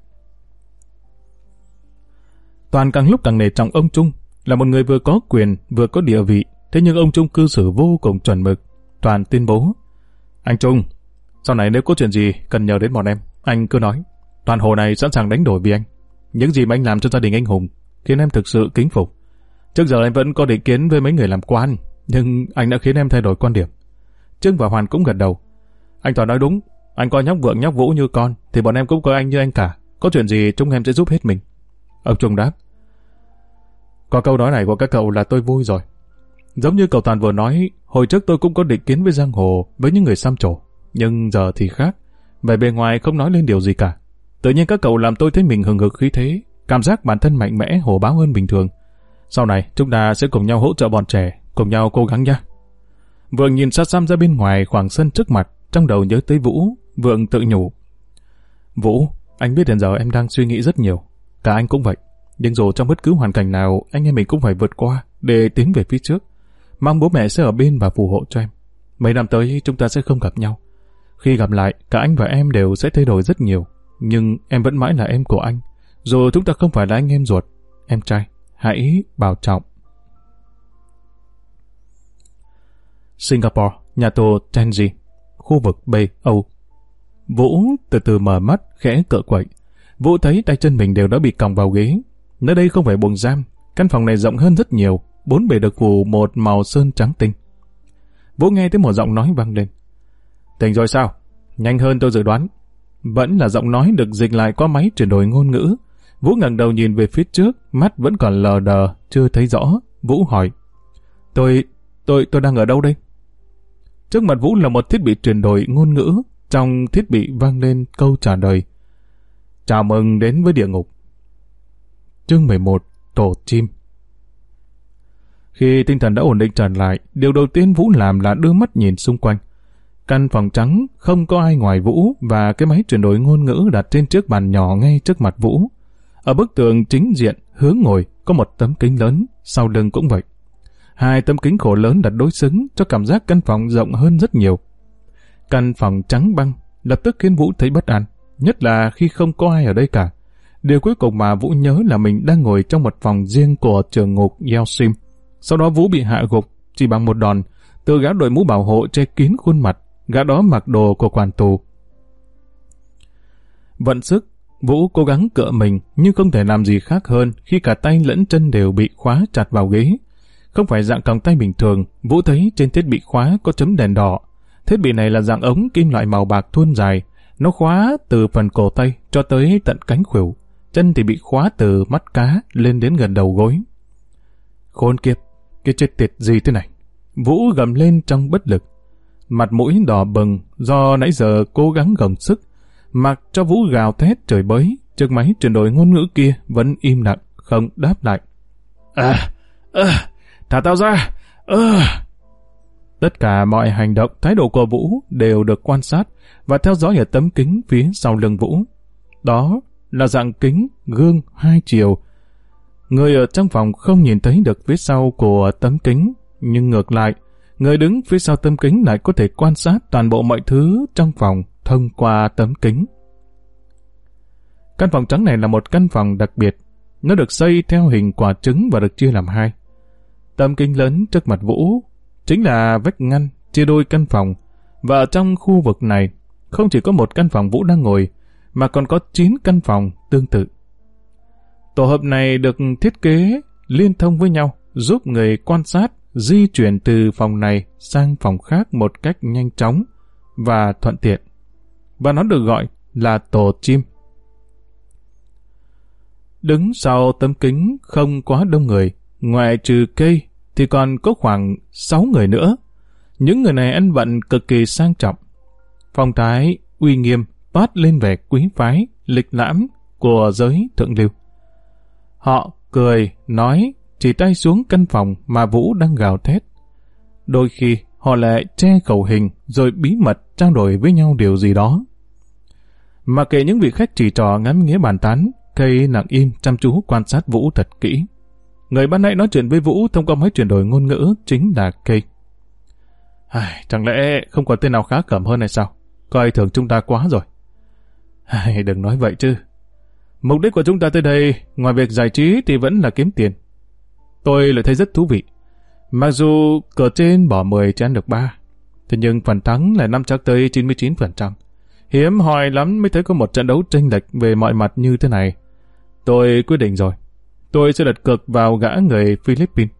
A: Toàn càng lúc càng nể trọng ông Trung, là một người vừa có quyền vừa có địa vị, thế nhưng ông Trung cư xử vô cùng chuẩn mực. Toàn tuyên bố: Anh Trung, sau này nếu có chuyện gì cần nhờ đến bọn em, anh cứ nói. Toàn hồ này sẵn sàng đánh đổi vì anh. Những gì mà anh làm cho gia đình anh Hùng khiến em thực sự kính phục. Trước giờ em vẫn có định kiến với mấy người làm quan, nhưng anh đã khiến em thay đổi quan điểm. Trương và Hoàn cũng gật đầu. Anh Toàn nói đúng, anh coi nhóc Vượng nhóc Vũ như con, thì bọn em cũng coi anh như anh cả. Có chuyện gì chúng em sẽ giúp hết mình. Ông Trung đáp: Có câu nói này của các cậu là tôi vui rồi. Giống như cậu Toàn vừa nói, hồi trước tôi cũng có định kiến với giang hồ, với những người xăm trổ. Nhưng giờ thì khác, về bề ngoài không nói lên điều gì cả. Tự nhiên các cậu làm tôi thấy mình hừng hực khí thế, cảm giác bản thân mạnh mẽ hổ báo hơn bình thường. Sau này chúng ta sẽ cùng nhau hỗ trợ bọn trẻ, cùng nhau cố gắng nha. Vượng nhìn xa xăm ra bên ngoài khoảng sân trước mặt, trong đầu nhớ tới Vũ. Vượng tự nhủ: Vũ, anh biết hiện giờ em đang suy nghĩ rất nhiều, cả anh cũng vậy. Nhưng dù trong bất cứ hoàn cảnh nào, anh em mình cũng phải vượt qua để tiến về phía trước. Mong bố mẹ sẽ ở bên và phù hộ cho em. Mấy năm tới chúng ta sẽ không gặp nhau. Khi gặp lại, cả anh và em đều sẽ thay đổi rất nhiều. Nhưng em vẫn mãi là em của anh. Dù chúng ta không phải là anh em ruột. Em trai, hãy bảo trọng. Singapore, nhà tù Tenji, khu vực Bay Âu. Vũ từ từ mở mắt, khẽ cựa quậy. Vũ thấy tay chân mình đều đã bị còng vào ghế. Nơi đây không phải buồng giam, căn phòng này rộng hơn rất nhiều, bốn bề được phủ một màu sơn trắng tinh. Vũ nghe thấy một giọng nói vang lên: Tỉnh rồi sao? Nhanh hơn tôi dự đoán. Vẫn là giọng nói được dịch lại qua máy chuyển đổi ngôn ngữ. Vũ ngẩng đầu nhìn về phía trước, mắt vẫn còn lờ đờ, chưa thấy rõ. Vũ hỏi: Tôi, tôi, tôi đang ở đâu đây? Trước mặt Vũ là một thiết bị chuyển đổi ngôn ngữ. Trong thiết bị vang lên câu trả lời: Chào mừng đến với địa ngục. Chương mười một. Tổ chim. Khi tinh thần đã ổn định trở lại, điều đầu tiên Vũ làm là đưa mắt nhìn xung quanh. Căn phòng trắng không có ai ngoài Vũ và cái máy chuyển đổi ngôn ngữ đặt trên chiếc bàn nhỏ ngay trước mặt Vũ. Ở bức tường chính diện hướng ngồi có một tấm kính lớn, sau lưng cũng vậy. Hai tấm kính khổ lớn đặt đối xứng cho cảm giác căn phòng rộng hơn rất nhiều. Căn phòng trắng băng lập tức khiến Vũ thấy bất an, nhất là khi không có ai ở đây cả. Điều cuối cùng mà Vũ nhớ là mình đang ngồi trong một phòng riêng của trường ngục Yeltsin. Sau đó Vũ bị hạ gục chỉ bằng một đòn từ gã đội mũ bảo hộ che kín khuôn mặt. Gã đó mặc đồ của quản tù. Vận sức, Vũ cố gắng cựa mình nhưng không thể làm gì khác hơn khi cả tay lẫn chân đều bị khóa chặt vào ghế. Không phải dạng còng tay bình thường, Vũ thấy trên thiết bị khóa có chấm đèn đỏ. Thiết bị này là dạng ống kim loại màu bạc thuôn dài. Nó khóa từ phần cổ tay cho tới tận cánh khuỷu. Chân thì bị khóa từ mắt cá lên đến gần đầu gối. Khốn kiếp, cái chết tiệt gì thế này? Vũ gầm lên trong bất lực. Mặt mũi đỏ bừng do nãy giờ cố gắng gồng sức. Mặc cho Vũ gào thét trời bới, chiếc máy chuyển đổi ngôn ngữ kia vẫn im lặng, không đáp lại. À, à, thả tao ra, à. Tất cả mọi hành động, thái độ của Vũ đều được quan sát và theo dõi ở tấm kính phía sau lưng Vũ. Đó là dạng kính gương hai chiều. Người ở trong phòng không nhìn thấy được phía sau của tấm kính, nhưng ngược lại, người đứng phía sau tấm kính lại có thể quan sát toàn bộ mọi thứ trong phòng thông qua tấm kính. Căn phòng trắng này là một căn phòng đặc biệt. Nó được xây theo hình quả trứng và được chia làm hai. Tấm kính lớn trước mặt Vũ chính là vách ngăn chia đôi căn phòng. Và ở trong khu vực này, không chỉ có một căn phòng Vũ đang ngồi, mà còn có chín căn phòng tương tự. Tổ hợp này được thiết kế liên thông với nhau, giúp người quan sát di chuyển từ phòng này sang phòng khác một cách nhanh chóng và thuận tiện. Và nó được gọi là tổ chim. Đứng sau tấm kính không quá đông người, ngoại trừ cây thì còn có khoảng sáu người nữa. Những người này ăn vận cực kỳ sang trọng. Phong thái uy nghiêm toát lên vẻ quý phái, lịch lãm của giới thượng lưu. Họ cười, nói, chỉ tay xuống căn phòng mà Vũ đang gào thét. Đôi khi họ lại che khẩu hình rồi bí mật trao đổi với nhau điều gì đó. Mà kệ những vị khách chỉ trò ngắm nghía bàn tán, Cây lặng im chăm chú quan sát Vũ thật kỹ. Người ban nãy nói chuyện với Vũ thông qua máy chuyển đổi ngôn ngữ chính là Cây. Ai, chẳng lẽ không có tên nào khá cẩm hơn hay sao? Coi thường chúng ta quá rồi. Hay, đừng nói vậy chứ. Mục đích của chúng ta tới đây, ngoài việc giải trí thì vẫn là kiếm tiền. Tôi lại thấy rất thú vị. Mặc dù cờ trên bỏ mười chỉ ăn được ba, thế nhưng phần thắng lại nắm chắc tới chín mươi chín phần trăm. Hiếm hoi lắm mới thấy có một trận đấu chênh lệch về mọi mặt như thế này. Tôi quyết định rồi. Tôi sẽ đặt cược vào gã người Philippines.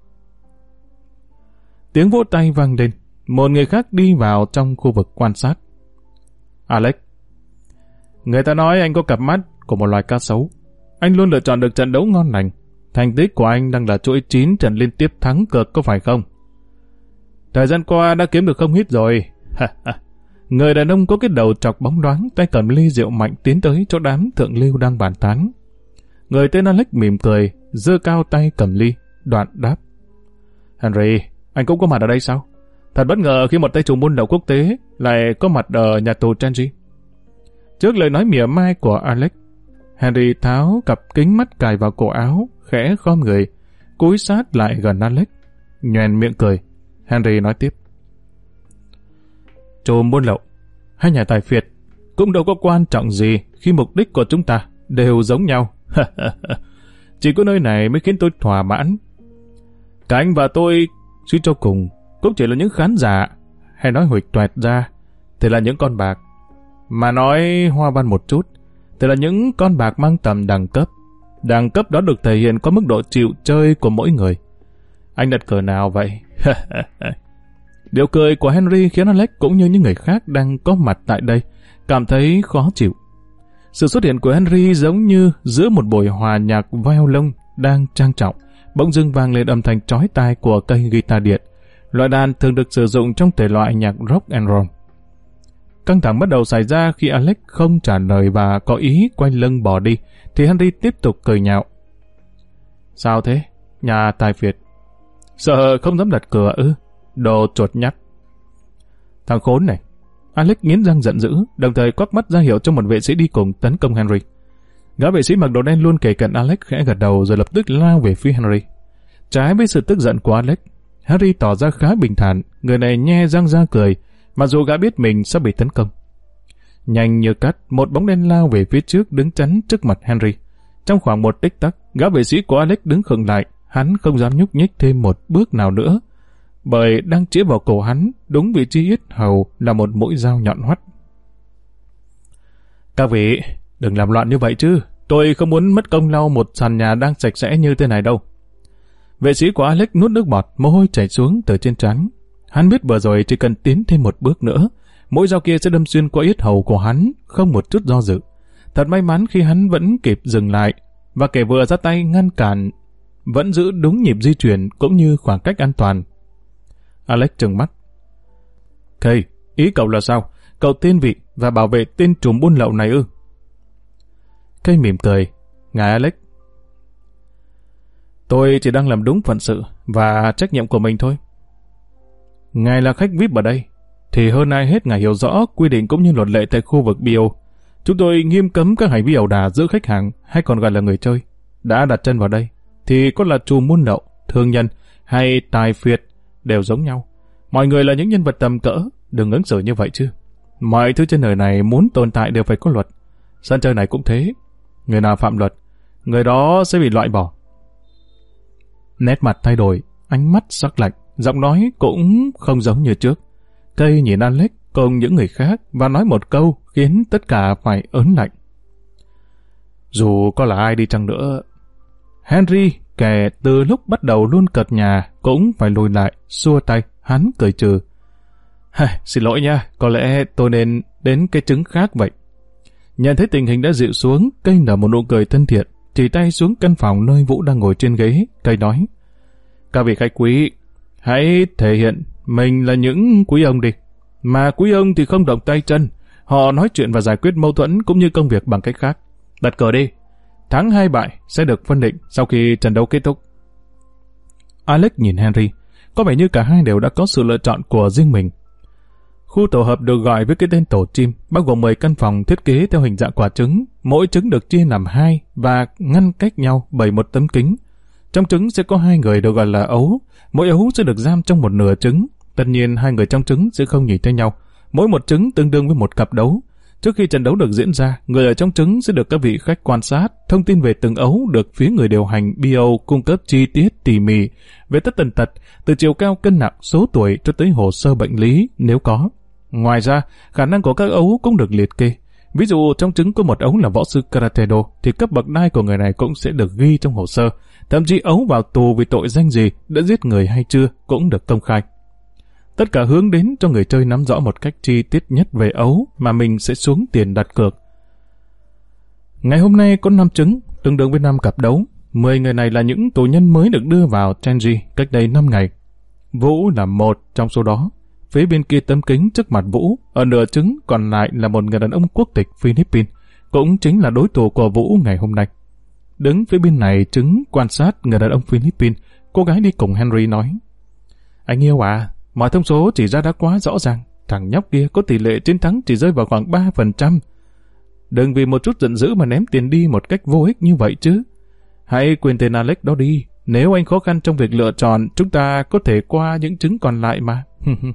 A: Tiếng vỗ tay vang lên. Một người khác đi vào trong khu vực quan sát. Alex. Người ta nói anh có cặp mắt của một loài cá sấu. Anh luôn lựa chọn được trận đấu ngon lành. Thành tích của anh đang là chuỗi chín trận liên tiếp thắng cược, có phải không? Thời gian qua đã kiếm được không ít rồi. Người đàn ông có cái đầu trọc bóng loáng, tay cầm ly rượu mạnh tiến tới chỗ đám thượng lưu đang bàn tán. Người tên Alex mỉm cười, giơ cao tay cầm ly, đoạn đáp. Henry, anh cũng có mặt ở đây sao? Thật bất ngờ khi một tay trùm buôn lậu quốc tế lại có mặt ở nhà tù Trendy. Trước lời nói mỉa mai của Alex, Henry tháo cặp kính mắt cài vào cổ áo, khẽ khom người, cúi sát lại gần Alex, nhoẻn miệng cười. Henry nói tiếp. Trùm buôn lậu hay nhà tài phiệt cũng đâu có quan trọng gì khi mục đích của chúng ta đều giống nhau. Chỉ có nơi này mới khiến tôi thỏa mãn. Cả anh và tôi suy cho cùng cũng chỉ là những khán giả, hay nói huỵch toẹt ra thì là những con bạc, mà nói hoa văn một chút thì là những con bạc mang tầm đẳng cấp. Đẳng cấp đó được thể hiện qua mức độ chịu chơi của mỗi người. Anh đặt cờ nào vậy? Điệu cười của Henry khiến Alex cũng như những người khác đang có mặt tại đây cảm thấy khó chịu. Sự xuất hiện của Henry giống như giữa một buổi hòa nhạc violon đang trang trọng, bỗng dưng vang lên âm thanh chói tai của cây guitar điện, loại đàn thường được sử dụng trong thể loại nhạc rock and roll. Căng thẳng bắt đầu xảy ra khi Alex không trả lời và có ý quay lưng bỏ đi, thì Henry tiếp tục cười nhạo. Sao thế? Nhà tài phiệt. Sợ không dám đặt cược ư? Đồ chuột nhắt. Thằng khốn này. Alex nghiến răng giận dữ, đồng thời quắc mắt ra hiệu cho một vệ sĩ đi cùng tấn công Henry. Gã vệ sĩ mặc đồ đen luôn kề cận Alex khẽ gật đầu rồi lập tức lao về phía Henry. Trái với sự tức giận của Alex, Henry tỏ ra khá bình thản, người này nhe răng ra cười, mặc dù gã biết mình sắp bị tấn công. Nhanh như cắt, một bóng đen lao về phía trước đứng chắn trước mặt Henry. Trong khoảng một tích tắc, gã vệ sĩ của Alex đứng khựng lại, hắn không dám nhúc nhích thêm một bước nào nữa, bởi đang chĩa vào cổ hắn, đúng vị trí yết hầu là một mũi dao nhọn hoắt. Các vị, đừng làm loạn như vậy chứ, tôi không muốn mất công lau một sàn nhà đang sạch sẽ như thế này đâu. Vệ sĩ của Alex nuốt nước bọt, mồ hôi chảy xuống từ trên trán. Hắn biết vừa rồi chỉ cần tiến thêm một bước nữa, mũi dao kia sẽ đâm xuyên qua yết hầu của hắn, không một chút do dự. Thật may mắn khi hắn vẫn kịp dừng lại, và kẻ vừa ra tay ngăn cản vẫn giữ đúng nhịp di chuyển cũng như khoảng cách an toàn. Alex trừng mắt. Kay, ý cậu là sao? Cậu tiên vị và bảo vệ tên trùm buôn lậu này ư? Kay mỉm cười. Ngài Alex, tôi chỉ đang làm đúng phận sự và trách nhiệm của mình thôi. Ngài là khách vi ai pi ở đây, thì hơn ai hết ngài hiểu rõ quy định cũng như luật lệ tại khu vực bê o. Chúng tôi nghiêm cấm các hành vi ẩu đả giữa khách hàng, hay còn gọi là người chơi, đã đặt chân vào đây, thì có là trùm buôn lậu, thương nhân hay tài phiệt đều giống nhau. Mọi người là những nhân vật tầm cỡ, đừng ứng xử như vậy chứ. Mọi thứ trên đời này muốn tồn tại đều phải có luật. Sân chơi này cũng thế. Người nào phạm luật, người đó sẽ bị loại bỏ. Nét mặt thay đổi, ánh mắt sắc lạnh, giọng nói cũng không giống như trước. Cây nhìn Alex cùng những người khác và nói một câu khiến tất cả phải ớn lạnh. Dù có là ai đi chăng nữa, Henry, kẻ từ lúc bắt đầu luôn cợt nhà, cũng phải lùi lại, xua tay, hắn cười trừ. Xin lỗi nha, có lẽ tôi nên đến cái trứng khác vậy. Nhận thấy tình hình đã dịu xuống, Cây nở một nụ cười thân thiện, chỉ tay xuống căn phòng nơi Vũ đang ngồi trên ghế. Cây nói, các vị khách quý, hãy thể hiện mình là những quý ông đi. Mà quý ông thì không động tay chân, họ nói chuyện và giải quyết mâu thuẫn cũng như công việc bằng cách khác. Đặt cờ đi, thắng hai bại sẽ được phân định sau khi trận đấu kết thúc. Alex nhìn Henry, có vẻ như cả hai đều đã có sự lựa chọn của riêng mình. Khu tổ hợp được gọi với cái tên tổ chim, bao gồm mười căn phòng thiết kế theo hình dạng quả trứng, mỗi trứng được chia làm hai và ngăn cách nhau bởi một tấm kính. Trong trứng sẽ có hai người được gọi là ấu, mỗi ấu sẽ được giam trong một nửa trứng. Tất nhiên hai người trong trứng sẽ không nhìn thấy nhau, mỗi một trứng tương đương với một cặp đấu. Trước khi trận đấu được diễn ra, người ở trong trứng sẽ được các vị khách quan sát. Thông tin về từng ấu được phía người điều hành bê o cung cấp chi tiết tỉ mỉ về tất tần tật, từ chiều cao, cân nặng, số tuổi cho tới hồ sơ bệnh lý nếu có. Ngoài ra, khả năng của các ấu cũng được liệt kê. Ví dụ trong trứng có một ấu là võ sư Karate Do thì cấp bậc đai của người này cũng sẽ được ghi trong hồ sơ. Thậm chí ấu vào tù vì tội danh gì, đã giết người hay chưa cũng được công khai. Tất cả hướng đến cho người chơi nắm rõ một cách chi tiết nhất về ấu mà mình sẽ xuống tiền đặt cược. Ngày hôm nay có năm trứng, tương đương với năm cặp đấu. mười người này là những tù nhân mới được đưa vào Tenji cách đây năm ngày. Vũ là một trong số đó. Phía bên kia tấm kính trước mặt Vũ, ở nửa trứng còn lại là một người đàn ông quốc tịch Philippines, cũng chính là đối thủ của Vũ ngày hôm nay. Đứng phía bên này trứng quan sát người đàn ông Philippines, cô gái đi cùng Henry nói: "Anh yêu à, mọi thông số chỉ ra đã quá rõ ràng, thằng nhóc kia có tỷ lệ chiến thắng chỉ rơi vào khoảng ba phần trăm. Đừng vì một chút giận dữ mà ném tiền đi một cách vô ích như vậy chứ. Hãy quên tên Alex đó đi, nếu anh khó khăn trong việc lựa chọn, chúng ta có thể qua những trứng còn lại mà."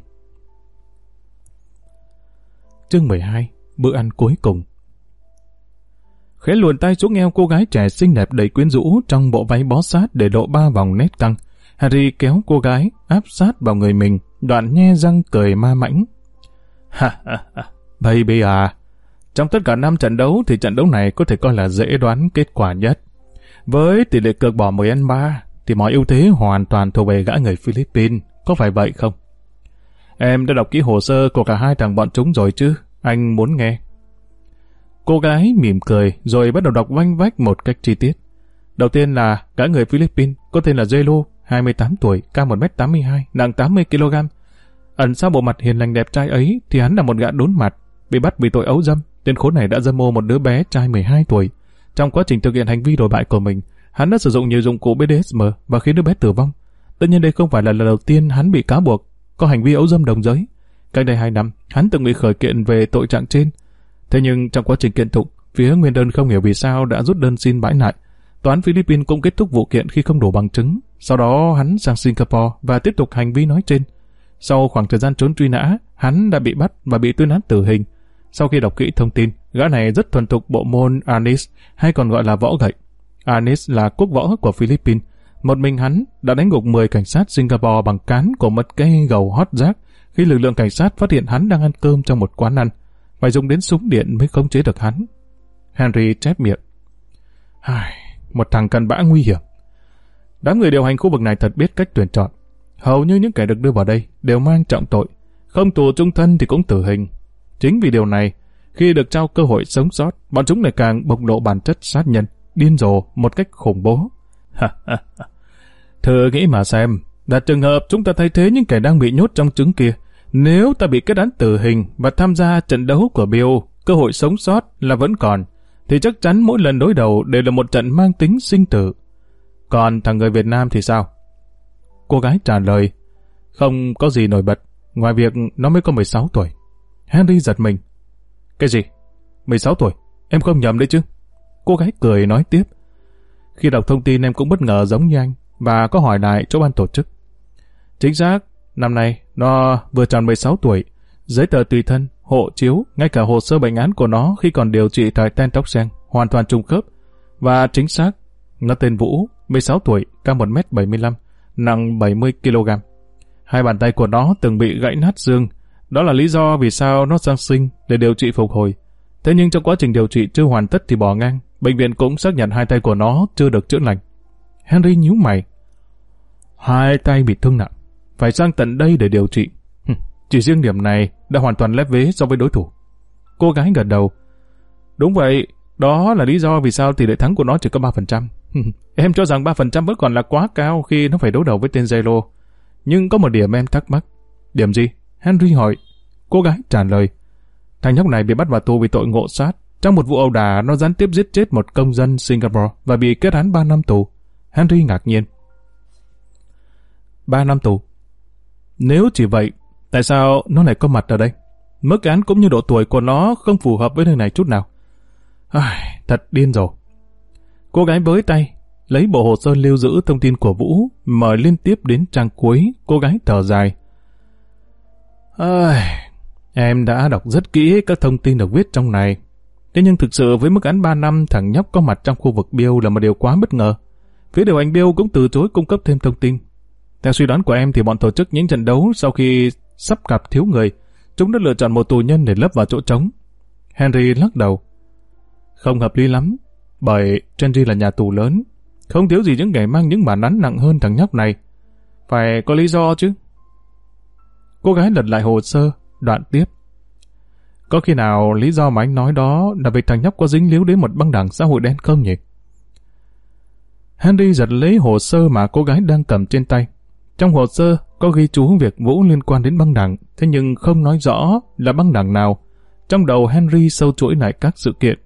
A: Chương mười hai. Bữa ăn cuối cùng. Khẽ luồn tay xuống eo cô gái trẻ xinh đẹp đầy quyến rũ trong bộ váy bó sát để lộ ba vòng nét căng. Harry kéo cô gái áp sát vào người mình, đoạn nhe răng cười ma mãnh. "Ha ha ha, baby à, trong tất cả năm trận đấu thì trận đấu này có thể coi là dễ đoán kết quả nhất. Với tỷ lệ cược bỏ mười ăn ba thì mọi ưu thế hoàn toàn thuộc về gã người Philippines, có phải vậy không? Em đã đọc kỹ hồ sơ của cả hai thằng bọn chúng rồi chứ, anh muốn nghe." Cô gái mỉm cười rồi bắt đầu đọc vanh vách một cách chi tiết. Đầu tiên là gã người Philippines có tên là Zelo, hai mươi tám tuổi, cao một mét tám mươi hai, nặng tám mươi ki lô gam. Ẩn sau bộ mặt hiền lành đẹp trai ấy thì hắn là một gã đốn mặt, bị bắt vì tội ấu dâm. Tên khốn này đã dâm ô một đứa bé trai mười hai tuổi. Trong quá trình thực hiện hành vi đồi bại của mình, hắn đã sử dụng nhiều dụng cụ bê đê ét em và khiến đứa bé tử vong. Tất nhiên đây không phải là lần đầu tiên hắn bị cáo buộc có hành vi ấu dâm đồng giới. Cách đây hai năm, hắn từng bị khởi kiện về tội trạng trên. Thế nhưng trong quá trình kiện tụng, phía nguyên đơn không hiểu vì sao đã rút đơn xin bãi lại. Tòa án Philippines cũng kết thúc vụ kiện khi không đủ bằng chứng. Sau đó hắn sang Singapore và tiếp tục hành vi nói trên. Sau khoảng thời gian trốn truy nã, hắn đã bị bắt và bị tuyên án tử hình. Sau khi đọc kỹ thông tin, gã này rất thuần thục bộ môn Arnis, hay còn gọi là võ gậy. Arnis là quốc võ của Philippines. Một mình hắn đã đánh gục mười cảnh sát Singapore bằng cán của một cây gầu hót rác khi lực lượng cảnh sát phát hiện hắn đang ăn cơm trong một quán ăn. Phải dùng đến súng điện mới khống chế được hắn. Henry chép miệng. Một thằng cặn bã nguy hiểm. Đám người điều hành khu vực này thật biết cách tuyển chọn. Hầu như những kẻ được đưa vào đây đều mang trọng tội. Không tù chung thân thì cũng tử hình. Chính vì điều này, khi được trao cơ hội sống sót, bọn chúng lại càng bộc lộ bản chất sát nhân, điên rồ một cách khủng bố. Thử nghĩ mà xem, đặt trường hợp chúng ta thay thế những kẻ đang bị nhốt trong trứng kia. Nếu ta bị kết án tử hình và tham gia trận đấu của bê o, cơ hội sống sót là vẫn còn, thì chắc chắn mỗi lần đối đầu đều là một trận mang tính sinh tử. Còn thằng người Việt Nam thì sao? Cô gái trả lời, không có gì nổi bật, ngoài việc nó mới có mười sáu tuổi. Henry giật mình. Cái gì? mười sáu tuổi? Em không nhầm đấy chứ? Cô gái cười nói tiếp. Khi đọc thông tin em cũng bất ngờ giống như anh, và có hỏi lại chỗ ban tổ chức. Chính xác, năm nay nó vừa tròn mười sáu tuổi, giấy tờ tùy thân, hộ chiếu, ngay cả hồ sơ bệnh án của nó khi còn điều trị tại Ten Tóc Sen hoàn toàn trùng khớp. Và chính xác, nó tên Vũ, mười sáu tuổi, cao một mét bảy mươi lăm, nặng bảy mươi ki lô gam. Hai bàn tay của nó từng bị gãy nát xương, đó là lý do vì sao nó sang sinh để điều trị phục hồi. Thế nhưng trong quá trình điều trị chưa hoàn tất thì bỏ ngang, bệnh viện cũng xác nhận hai tay của nó chưa được chữa lành. Henry nhíu mày. Hai tay bị thương nặng, phải sang tận đây để điều trị. Chỉ riêng điểm này đã hoàn toàn lép vế so với đối thủ. Cô gái gật đầu. Đúng vậy, đó là lý do vì sao tỷ lệ thắng của nó chỉ có ba phần trăm. Em cho rằng ba phần trăm vẫn còn là quá cao khi nó phải đối đầu với tên Zelo. Nhưng có một điểm em thắc mắc. Điểm gì? Henry hỏi. Cô gái trả lời. Thằng nhóc này bị bắt vào tù vì tội ngộ sát. Trong một vụ ẩu đả, nó gián tiếp giết chết một công dân Singapore và bị kết án ba năm tù. Henry ngạc nhiên. ba năm tù? Nếu chỉ vậy, tại sao nó lại có mặt ở đây? Mức án cũng như độ tuổi của nó không phù hợp với nơi này chút nào. À, thật điên rồi. Cô gái với tay, lấy bộ hồ sơ lưu giữ thông tin của Vũ, mở liên tiếp đến trang cuối. Cô gái thở dài. À, Em đã đọc rất kỹ các thông tin được viết trong này. Thế nhưng thực sự với mức án ba năm, thằng nhóc có mặt trong khu vực Bill là một điều quá bất ngờ. Phía điều hành Bill cũng từ chối cung cấp thêm thông tin. Theo suy đoán của em thì bọn tổ chức những trận đấu sau khi sắp gặp thiếu người, chúng đã lựa chọn một tù nhân để lấp vào chỗ trống. Henry lắc đầu. Không hợp lý lắm, bởi Trendy là nhà tù lớn, không thiếu gì những kẻ mang những bản án nặng hơn thằng nhóc này. Phải có lý do chứ. Cô gái lật lại hồ sơ, đoạn tiếp. Có khi nào lý do mà anh nói đó là vì thằng nhóc có dính líu đến một băng đảng xã hội đen không nhỉ? Henry giật lấy hồ sơ mà cô gái đang cầm trên tay. Trong hồ sơ có ghi chú việc Vũ liên quan đến băng đảng, thế nhưng không nói rõ là băng đảng nào. Trong đầu Henry sâu chuỗi lại các sự kiện.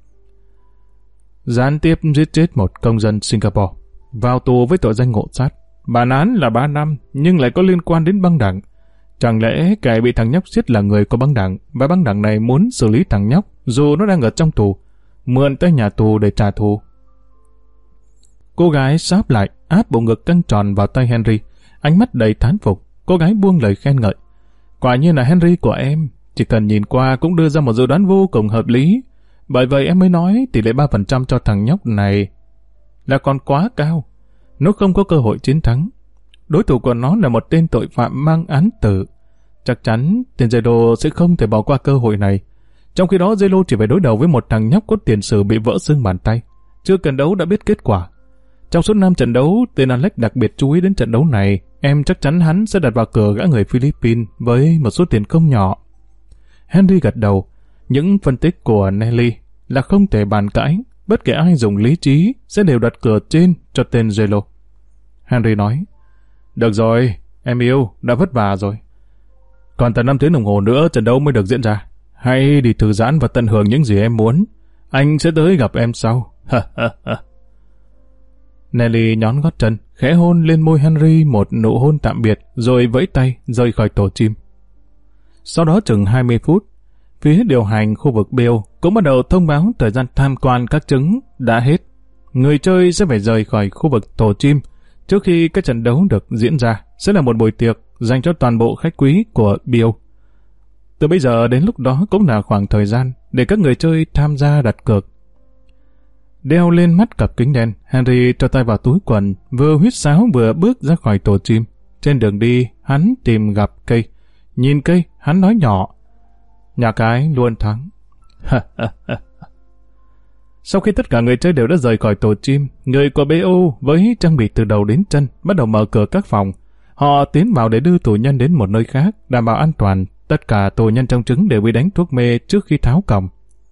A: Gián tiếp giết chết một công dân Singapore, vào tù với tội danh ngộ sát. Bản án là ba năm, nhưng lại có liên quan đến băng đảng. Chẳng lẽ kẻ bị thằng nhóc giết là người có băng đảng, và băng đảng này muốn xử lý thằng nhóc dù nó đang ở trong tù, mượn tới nhà tù để trả thù? Cô gái sáp lại, áp bộ ngực căng tròn vào tay Henry, ánh mắt đầy thán phục. Cô gái buông lời khen ngợi. Quả nhiên là Henry của em, chỉ cần nhìn qua cũng đưa ra một dự đoán vô cùng hợp lý. Bởi vậy em mới nói tỷ lệ ba phần trăm cho thằng nhóc này là còn quá cao. Nó không có cơ hội chiến thắng. Đối thủ của nó là một tên tội phạm mang án tử. Chắc chắn tên Zelo sẽ không thể bỏ qua cơ hội này. Trong khi đó Zelo chỉ phải đối đầu với một thằng nhóc có tiền sử bị vỡ xương bàn tay. Chưa cần đấu đã biết kết quả. Trong suốt năm trận đấu, tên Alex đặc biệt chú ý đến trận đấu này. Em chắc chắn hắn sẽ đặt vào cửa gã người Philippines với một số tiền không nhỏ. Henry gật đầu. Những phân tích của Nelly là không thể bàn cãi. Bất kể ai dùng lý trí sẽ đều đặt cược trên cho tên Zelo. Henry nói, được rồi, em yêu, đã vất vả rồi. Còn tận năm tiếng đồng hồ nữa trận đấu mới được diễn ra. Hãy đi thư giãn và tận hưởng những gì em muốn. Anh sẽ tới gặp em sau. Nelly nhón gót chân, khẽ hôn lên môi Henry một nụ hôn tạm biệt, rồi vẫy tay rời khỏi tổ chim. Sau đó chừng hai mươi phút, phía điều hành khu vực Bill cũng bắt đầu thông báo thời gian tham quan các trứng đã hết. Người chơi sẽ phải rời khỏi khu vực tổ chim trước khi các trận đấu được diễn ra. Sẽ là một buổi tiệc dành cho toàn bộ khách quý của Bill. Từ bây giờ đến lúc đó cũng là khoảng thời gian để các người chơi tham gia đặt cược. Đeo lên mắt cặp kính đen, Henry cho tay vào túi quần, vừa huýt sáo vừa bước ra khỏi tổ chim. Trên đường đi, hắn tìm gặp cây. Nhìn cây, hắn nói nhỏ, nhà cái luôn thắng. Sau khi tất cả người chơi đều đã rời khỏi tổ chim, người của bê o với trang bị từ đầu đến chân bắt đầu mở cửa các phòng. Họ tiến vào để đưa tù nhân đến một nơi khác, đảm bảo an toàn. Tất cả tù nhân trong trứng đều bị đánh thuốc mê trước khi tháo còng.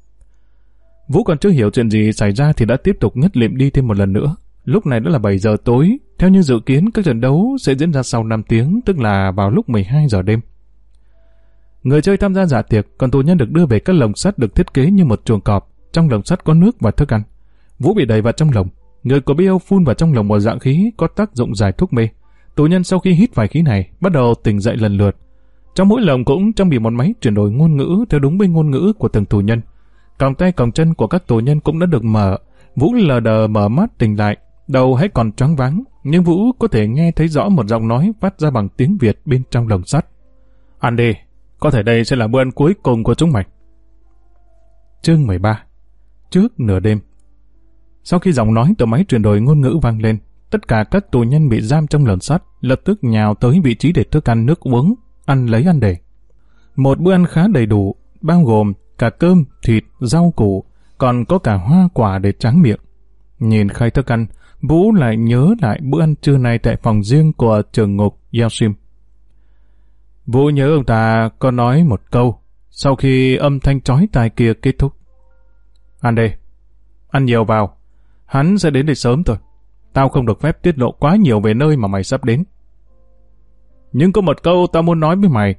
A: Vũ còn chưa hiểu chuyện gì xảy ra thì đã tiếp tục ngất lịm đi thêm một lần nữa. Lúc này đã là bảy giờ tối. Theo như dự kiến, các trận đấu sẽ diễn ra sau năm tiếng, tức là vào lúc mười hai giờ đêm. Người chơi tham gia dạ tiệc, còn tù nhân được đưa về các lồng sắt được thiết kế như một chuồng cọp. Trong lồng sắt có nước và thức ăn. Vũ bị đẩy vào trong lồng. Người của bê o phun vào trong lồng một dạng khí có tác dụng giải thuốc mê. Tù nhân sau khi hít vài khí này bắt đầu tỉnh dậy lần lượt. Trong mỗi lồng cũng trang bị một máy chuyển đổi ngôn ngữ theo đúng với ngôn ngữ của từng tù nhân. Còng tay còng chân của các tù nhân cũng đã được mở. Vũ lờ đờ mở mắt tỉnh lại, đầu hãy còn choáng váng, nhưng Vũ có thể nghe thấy rõ một giọng nói phát ra bằng tiếng Việt bên trong lồng sắt. Ăn đi, có thể đây sẽ là bữa ăn cuối cùng của chúng mày. Chương mười ba. Trước nửa đêm. Sau khi giọng nói từ máy chuyển đổi ngôn ngữ vang lên, tất cả các tù nhân bị giam trong lồng sắt lập tức nhào tới vị trí để thức ăn nước uống, ăn lấy ăn để. Một bữa ăn khá đầy đủ, bao gồm cả cơm, thịt, rau củ, còn có cả hoa quả để tráng miệng. Nhìn khay thức ăn, Vũ lại nhớ lại bữa ăn trưa nay tại phòng riêng của trường ngục Yeltsin. Vũ nhớ ông ta có nói một câu sau khi âm thanh chói tai kia kết thúc. Ăn đây, ăn nhiều vào, hắn sẽ đến đây sớm thôi. Tao không được phép tiết lộ quá nhiều về nơi mà mày sắp đến. Nhưng có một câu tao muốn nói với mày.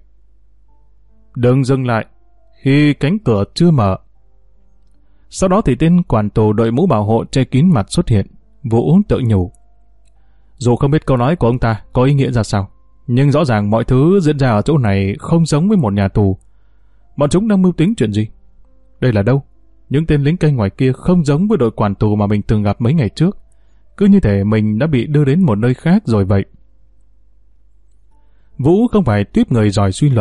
A: Đừng dừng lại khi cánh cửa chưa mở. Sau đó thì tên quản tù đội mũ bảo hộ che kín mặt xuất hiện. Vũ tự nhủ. Dù không biết câu nói của ông ta có ý nghĩa ra sao, nhưng rõ ràng mọi thứ diễn ra ở chỗ này không giống với một nhà tù. Bọn chúng đang mưu tính chuyện gì? Đây là đâu? Những tên lính canh ngoài kia không giống với đội quản tù mà mình từng gặp mấy ngày trước. Cứ như thể mình đã bị đưa đến một nơi khác rồi vậy. Vũ không phải tuýp người giỏi suy luận,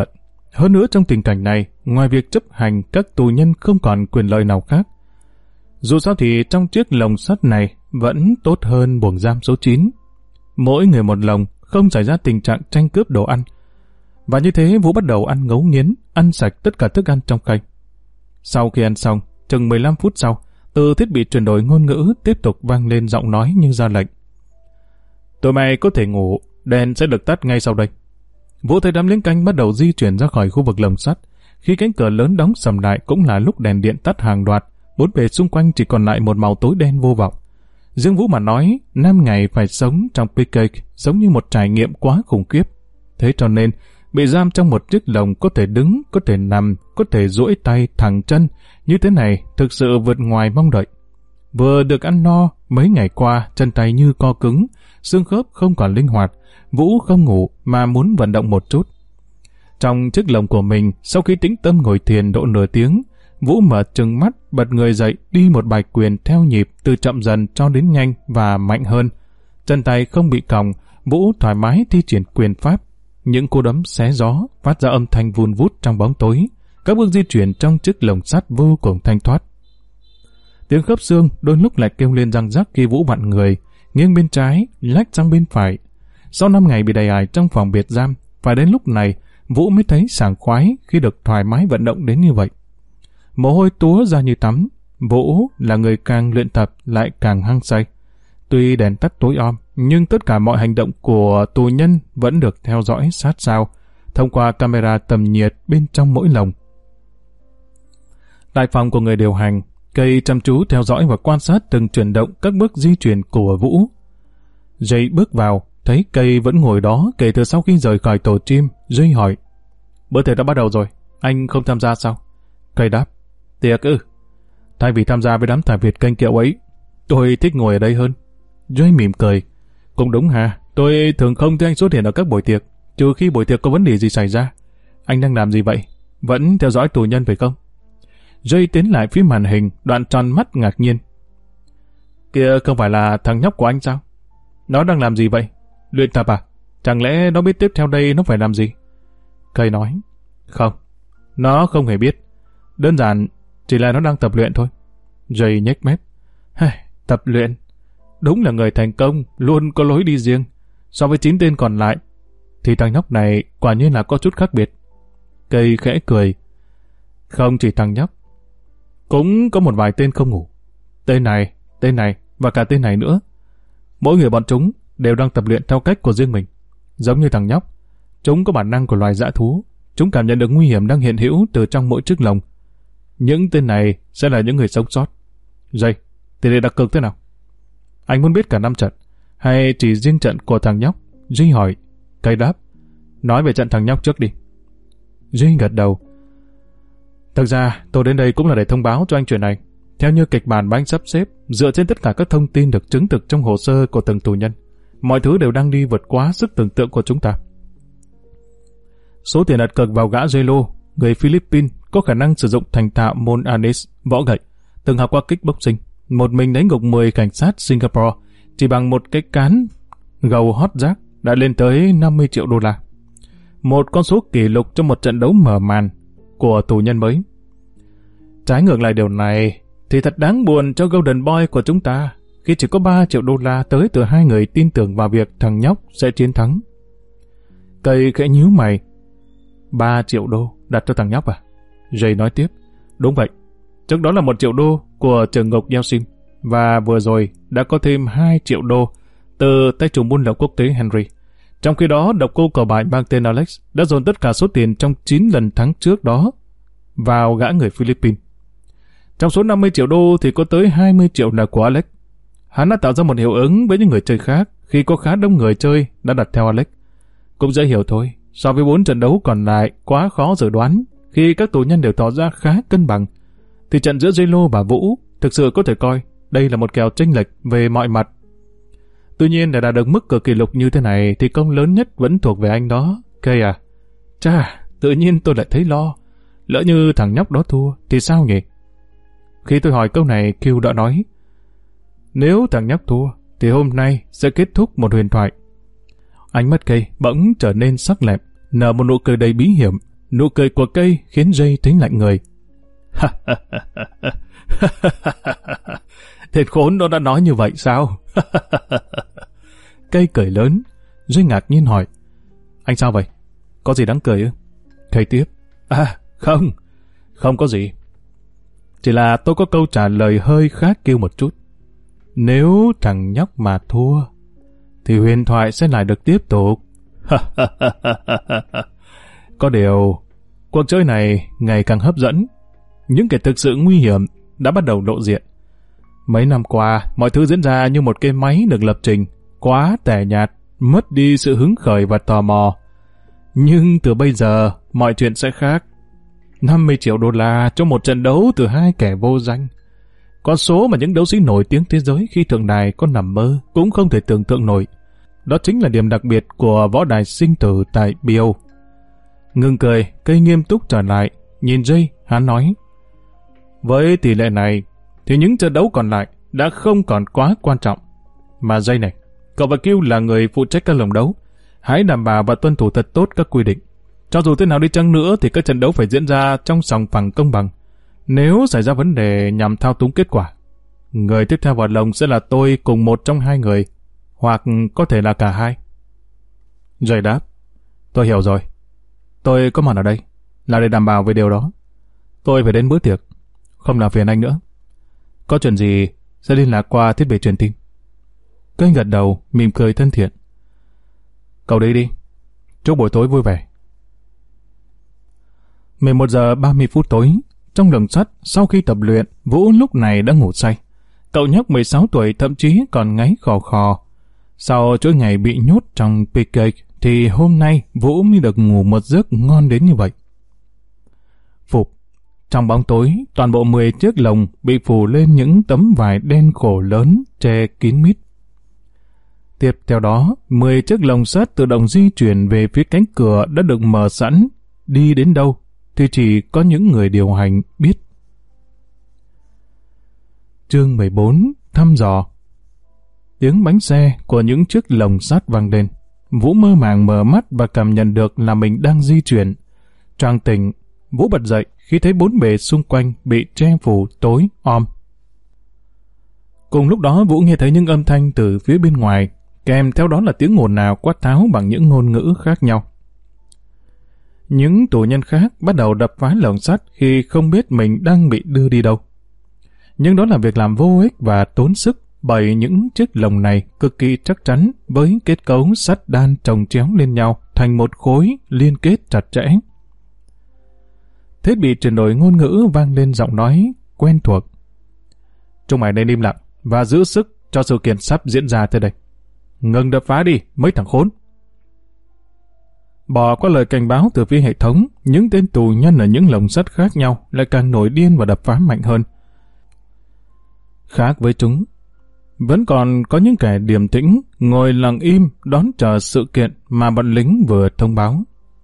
A: Hơn nữa trong tình cảnh này, ngoài việc chấp hành, các tù nhân không còn quyền lợi nào khác. Dù sao thì trong chiếc lồng sắt này vẫn tốt hơn buồng giam số chín. Mỗi người một lồng, không xảy ra tình trạng tranh cướp đồ ăn. Và như thế Vũ bắt đầu ăn ngấu nghiến, ăn sạch tất cả thức ăn trong khay. Sau khi ăn xong, chừng mười lăm phút sau, từ thiết bị chuyển đổi ngôn ngữ tiếp tục vang lên giọng nói như ra lệnh. Tụi mày có thể ngủ, đèn sẽ được tắt ngay sau đây. Vũ thấy đám lính canh bắt đầu di chuyển ra khỏi khu vực lồng sắt. Khi cánh cửa lớn đóng sầm lại cũng là lúc đèn điện tắt hàng loạt, bốn bề xung quanh chỉ còn lại một màu tối đen vô vọng. Riêng Vũ mà nói, năm ngày phải sống trong pê ca giống như một trải nghiệm quá khủng khiếp. Thế cho nên, bị giam trong một chiếc lồng có thể đứng, có thể nằm, có thể duỗi tay, thẳng chân, như thế này thực sự vượt ngoài mong đợi. Vừa được ăn no, mấy ngày qua chân tay như co cứng, xương khớp không còn linh hoạt, Vũ không ngủ mà muốn vận động một chút. Trong chiếc lồng của mình, sau khi tĩnh tâm ngồi thiền độ nửa tiếng, Vũ mở trừng mắt, bật người dậy, đi một bài quyền theo nhịp từ chậm dần cho đến nhanh và mạnh hơn. Chân tay không bị còng, Vũ thoải mái thi triển quyền pháp. Những cú đấm xé gió phát ra âm thanh vun vút trong bóng tối. Các bước di chuyển trong chiếc lồng sắt vô cùng thanh thoát. Tiếng khớp xương đôi lúc lại kêu lên răng rắc khi Vũ vặn người, nghiêng bên trái, lách sang bên phải. Sau năm ngày bị đầy ải trong phòng biệt giam, phải đến lúc này Vũ mới thấy sảng khoái khi được thoải mái vận động đến như vậy. Mồ hôi túa ra như tắm. Vũ là người càng luyện tập lại càng hăng say. Tuy đèn tắt tối om, nhưng tất cả mọi hành động của tù nhân vẫn được theo dõi sát sao, thông qua camera tầm nhiệt bên trong mỗi lồng. Tại phòng của người điều hành, Cây chăm chú theo dõi và quan sát từng chuyển động các bước di chuyển của Vũ. Jay bước vào, thấy Cây vẫn ngồi đó kể từ sau khi rời khỏi tổ chim. Jay hỏi, bữa tiệc đã bắt đầu rồi, anh không tham gia sao? Cây đáp, tiệc ư? Thay vì tham gia với đám thả Việt kênh kiệu ấy, tôi thích ngồi ở đây hơn. Jay mỉm cười, cũng đúng hả, tôi thường không thấy anh xuất hiện ở các buổi tiệc, trừ khi buổi tiệc có vấn đề gì xảy ra. Anh đang làm gì vậy? Vẫn theo dõi tù nhân phải không? Jay tiến lại phía màn hình, đoạn tròn mắt ngạc nhiên. Kia không phải là thằng nhóc của anh sao? Nó đang làm gì vậy? Luyện tập à? Chẳng lẽ nó biết tiếp theo đây nó phải làm gì? Cây nói, không, nó không hề biết. Đơn giản, chỉ là nó đang tập luyện thôi. Jay nhếch mép. Tập luyện? Đúng là người thành công, luôn có lối đi riêng. So với chín tên còn lại, thì thằng nhóc này quả nhiên là có chút khác biệt. Cây khẽ cười. Không chỉ thằng nhóc, cũng có một vài tên không ngủ. Tên này, tên này và cả tên này nữa. Mỗi người bọn chúng đều đang tập luyện theo cách của riêng mình. Giống như thằng nhóc, chúng có bản năng của loài dã thú. Chúng cảm nhận được nguy hiểm đang hiện hữu từ trong mỗi chiếc lồng. Những tên này sẽ là những người sống sót. Jay, tỷ lệ đặt cược thế nào? Anh muốn biết cả năm trận, hay chỉ riêng trận của thằng nhóc? Jay hỏi. Cây đáp, nói về trận thằng nhóc trước đi. Jay gật đầu. Thực ra, tôi đến đây cũng là để thông báo cho anh chuyện này. Theo như kịch bản mà anh sắp xếp, dựa trên tất cả các thông tin được chứng thực trong hồ sơ của từng tù nhân, mọi thứ đều đang đi vượt quá sức tưởng tượng của chúng ta. Số tiền đặt cược vào gã Jello, người Philippines, có khả năng sử dụng thành thạo môn Anis, võ gậy, từng học qua kickboxing, một mình đánh gục mười cảnh sát Singapore chỉ bằng một cái cán gầu hót rác đã lên tới năm mươi triệu đô la. Một con số kỷ lục trong một trận đấu mở màn của tù nhân mới. Trái ngược lại điều này thì thật đáng buồn cho Golden Boy của chúng ta khi chỉ có ba triệu đô la tới từ hai người tin tưởng vào việc thằng nhóc sẽ chiến thắng. Cây khẽ nhíu mày. ba triệu đô đặt cho thằng nhóc à? Jay nói tiếp. Đúng vậy. Trước đó là một triệu đô của trường ngục Yeltsin và vừa rồi đã có thêm hai triệu đô từ tay chủ buôn lậu quốc tế Henry. Trong khi đó, độc cô cờ bạc mang tên Alex đã dồn tất cả số tiền trong chín lần thắng trước đó vào gã người Philippines. Trong số năm mươi triệu đô thì có tới hai mươi triệu là của Alex. Hắn đã tạo ra một hiệu ứng với những người chơi khác khi có khá đông người chơi đã đặt theo Alex. Cũng dễ hiểu thôi, so với bốn trận đấu còn lại quá khó dự đoán khi các tù nhân đều tỏ ra khá cân bằng, thì trận giữa Jello và Vũ thực sự có thể coi đây là một kèo chênh lệch về mọi mặt. Tuy nhiên để đạt được mức cược kỷ lục như thế này thì công lớn nhất vẫn thuộc về anh đó. Cây à? Chà, tự nhiên tôi lại thấy lo. Lỡ như thằng nhóc đó thua thì sao nhỉ? Khi tôi hỏi câu này, Q đã nói, nếu thằng nhóc thua thì hôm nay sẽ kết thúc một huyền thoại. Ánh mắt Cây bỗng trở nên sắc lẹm, nở một nụ cười đầy bí hiểm. Nụ cười của cây khiến Jay thấy lạnh người. Thịt khốn nó đã nói như vậy sao? Cây cười lớn. Jay ngạc nhiên hỏi, anh sao vậy? Có gì đáng cười ư? Cây tiếp, à không, không có gì. Chỉ là tôi có câu trả lời hơi khác kêu một chút. Nếu thằng nhóc mà thua, thì huyền thoại sẽ lại được tiếp tục. Có điều, cuộc chơi này ngày càng hấp dẫn. Những kẻ thực sự nguy hiểm đã bắt đầu lộ diện. Mấy năm qua, mọi thứ diễn ra như một cái máy được lập trình, quá tẻ nhạt, mất đi sự hứng khởi và tò mò. Nhưng từ bây giờ, mọi chuyện sẽ khác. năm mươi triệu đô la cho một trận đấu từ hai kẻ vô danh. Con số mà những đấu sĩ nổi tiếng thế giới khi thượng đài có nằm mơ cũng không thể tưởng tượng nổi. Đó chính là điểm đặc biệt của võ đài sinh tử tại bê o. Ngừng cười, cây nghiêm túc trở lại, nhìn Jay, hắn nói, với tỷ lệ này, thì những trận đấu còn lại đã không còn quá quan trọng. Mà Jay này, cậu và Q là người phụ trách các lồng đấu. Hãy đảm bảo và tuân thủ thật tốt các quy định. Cho dù thế nào đi chăng nữa thì các trận đấu phải diễn ra trong sòng phẳng công bằng. Nếu xảy ra vấn đề nhằm thao túng kết quả, người tiếp theo vào lồng sẽ là tôi cùng một trong hai người, hoặc có thể là cả hai. Jay đáp, tôi hiểu rồi. Tôi có mặt ở đây là để đảm bảo về điều đó. Tôi phải đến bữa tiệc, không làm phiền anh nữa. Có chuyện gì sẽ liên lạc qua thiết bị truyền tin. Cây gật đầu, mỉm cười thân thiện. Cậu đi đi, chúc buổi tối vui vẻ. mười một giờ ba mươi phút tối, trong lồng sắt, sau khi tập luyện, Vũ lúc này đã ngủ say. Cậu nhóc mười sáu tuổi thậm chí còn ngáy khò khò. Sau chuỗi ngày bị nhốt trong pê ca thì hôm nay Vũ mới được ngủ một giấc ngon đến như vậy. Phục. Trong bóng tối, toàn bộ mười chiếc lồng bị phủ lên những tấm vải đen khổ lớn che kín mít. Tiếp theo đó, mười chiếc lồng sắt tự động di chuyển về phía cánh cửa đã được mở sẵn. Đi đến đâu thì chỉ có những người điều hành biết. Chương mười bốn. Thăm dò. Tiếng bánh xe của những chiếc lồng sắt vang lên. Vũ mơ màng mở mắt và cảm nhận được là mình đang di chuyển. Choàng tỉnh, Vũ bật dậy khi thấy bốn bề xung quanh bị che phủ tối om. Cùng lúc đó Vũ nghe thấy những âm thanh từ phía bên ngoài, kèm theo đó là tiếng ồn ào quát tháo bằng những ngôn ngữ khác nhau. Những tù nhân khác bắt đầu đập phá lồng sắt khi không biết mình đang bị đưa đi đâu. Nhưng đó là việc làm vô ích và tốn sức, bởi những chiếc lồng này cực kỳ chắc chắn với kết cấu sắt đan chồng chéo lên nhau thành một khối liên kết chặt chẽ. Thiết bị chuyển đổi ngôn ngữ vang lên giọng nói quen thuộc. Chúng mày nên im lặng và giữ sức cho sự kiện sắp diễn ra tới đây. Ngừng đập phá đi, mấy thằng khốn. Bỏ qua lời cảnh báo từ phía hệ thống, những tên tù nhân ở những lồng sắt khác nhau lại càng nổi điên và đập phá mạnh hơn. Khác với chúng, vẫn còn có những kẻ điềm tĩnh ngồi lặng im đón chờ sự kiện mà bọn lính vừa thông báo.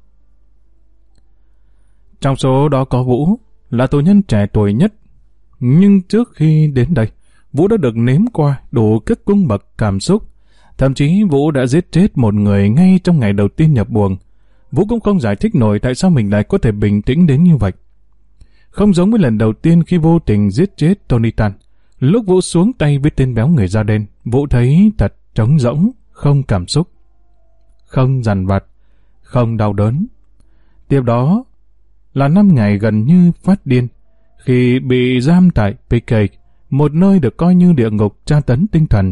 A: Trong số đó có Vũ, là tù nhân trẻ tuổi nhất. Nhưng trước khi đến đây, Vũ đã được nếm qua đủ các cung bậc cảm xúc. Thậm chí Vũ đã giết chết một người ngay trong ngày đầu tiên nhập buồng. Vũ cũng không giải thích nổi tại sao mình lại có thể bình tĩnh đến như vậy. Không giống với lần đầu tiên khi vô tình giết chết Tony Tan. Lúc Vũ xuống tay với tên béo người da đen, Vũ thấy thật trống rỗng, không cảm xúc, không dằn vặt, không đau đớn. Tiếp đó là năm ngày gần như phát điên khi bị giam tại pê ca, một nơi được coi như địa ngục tra tấn tinh thần.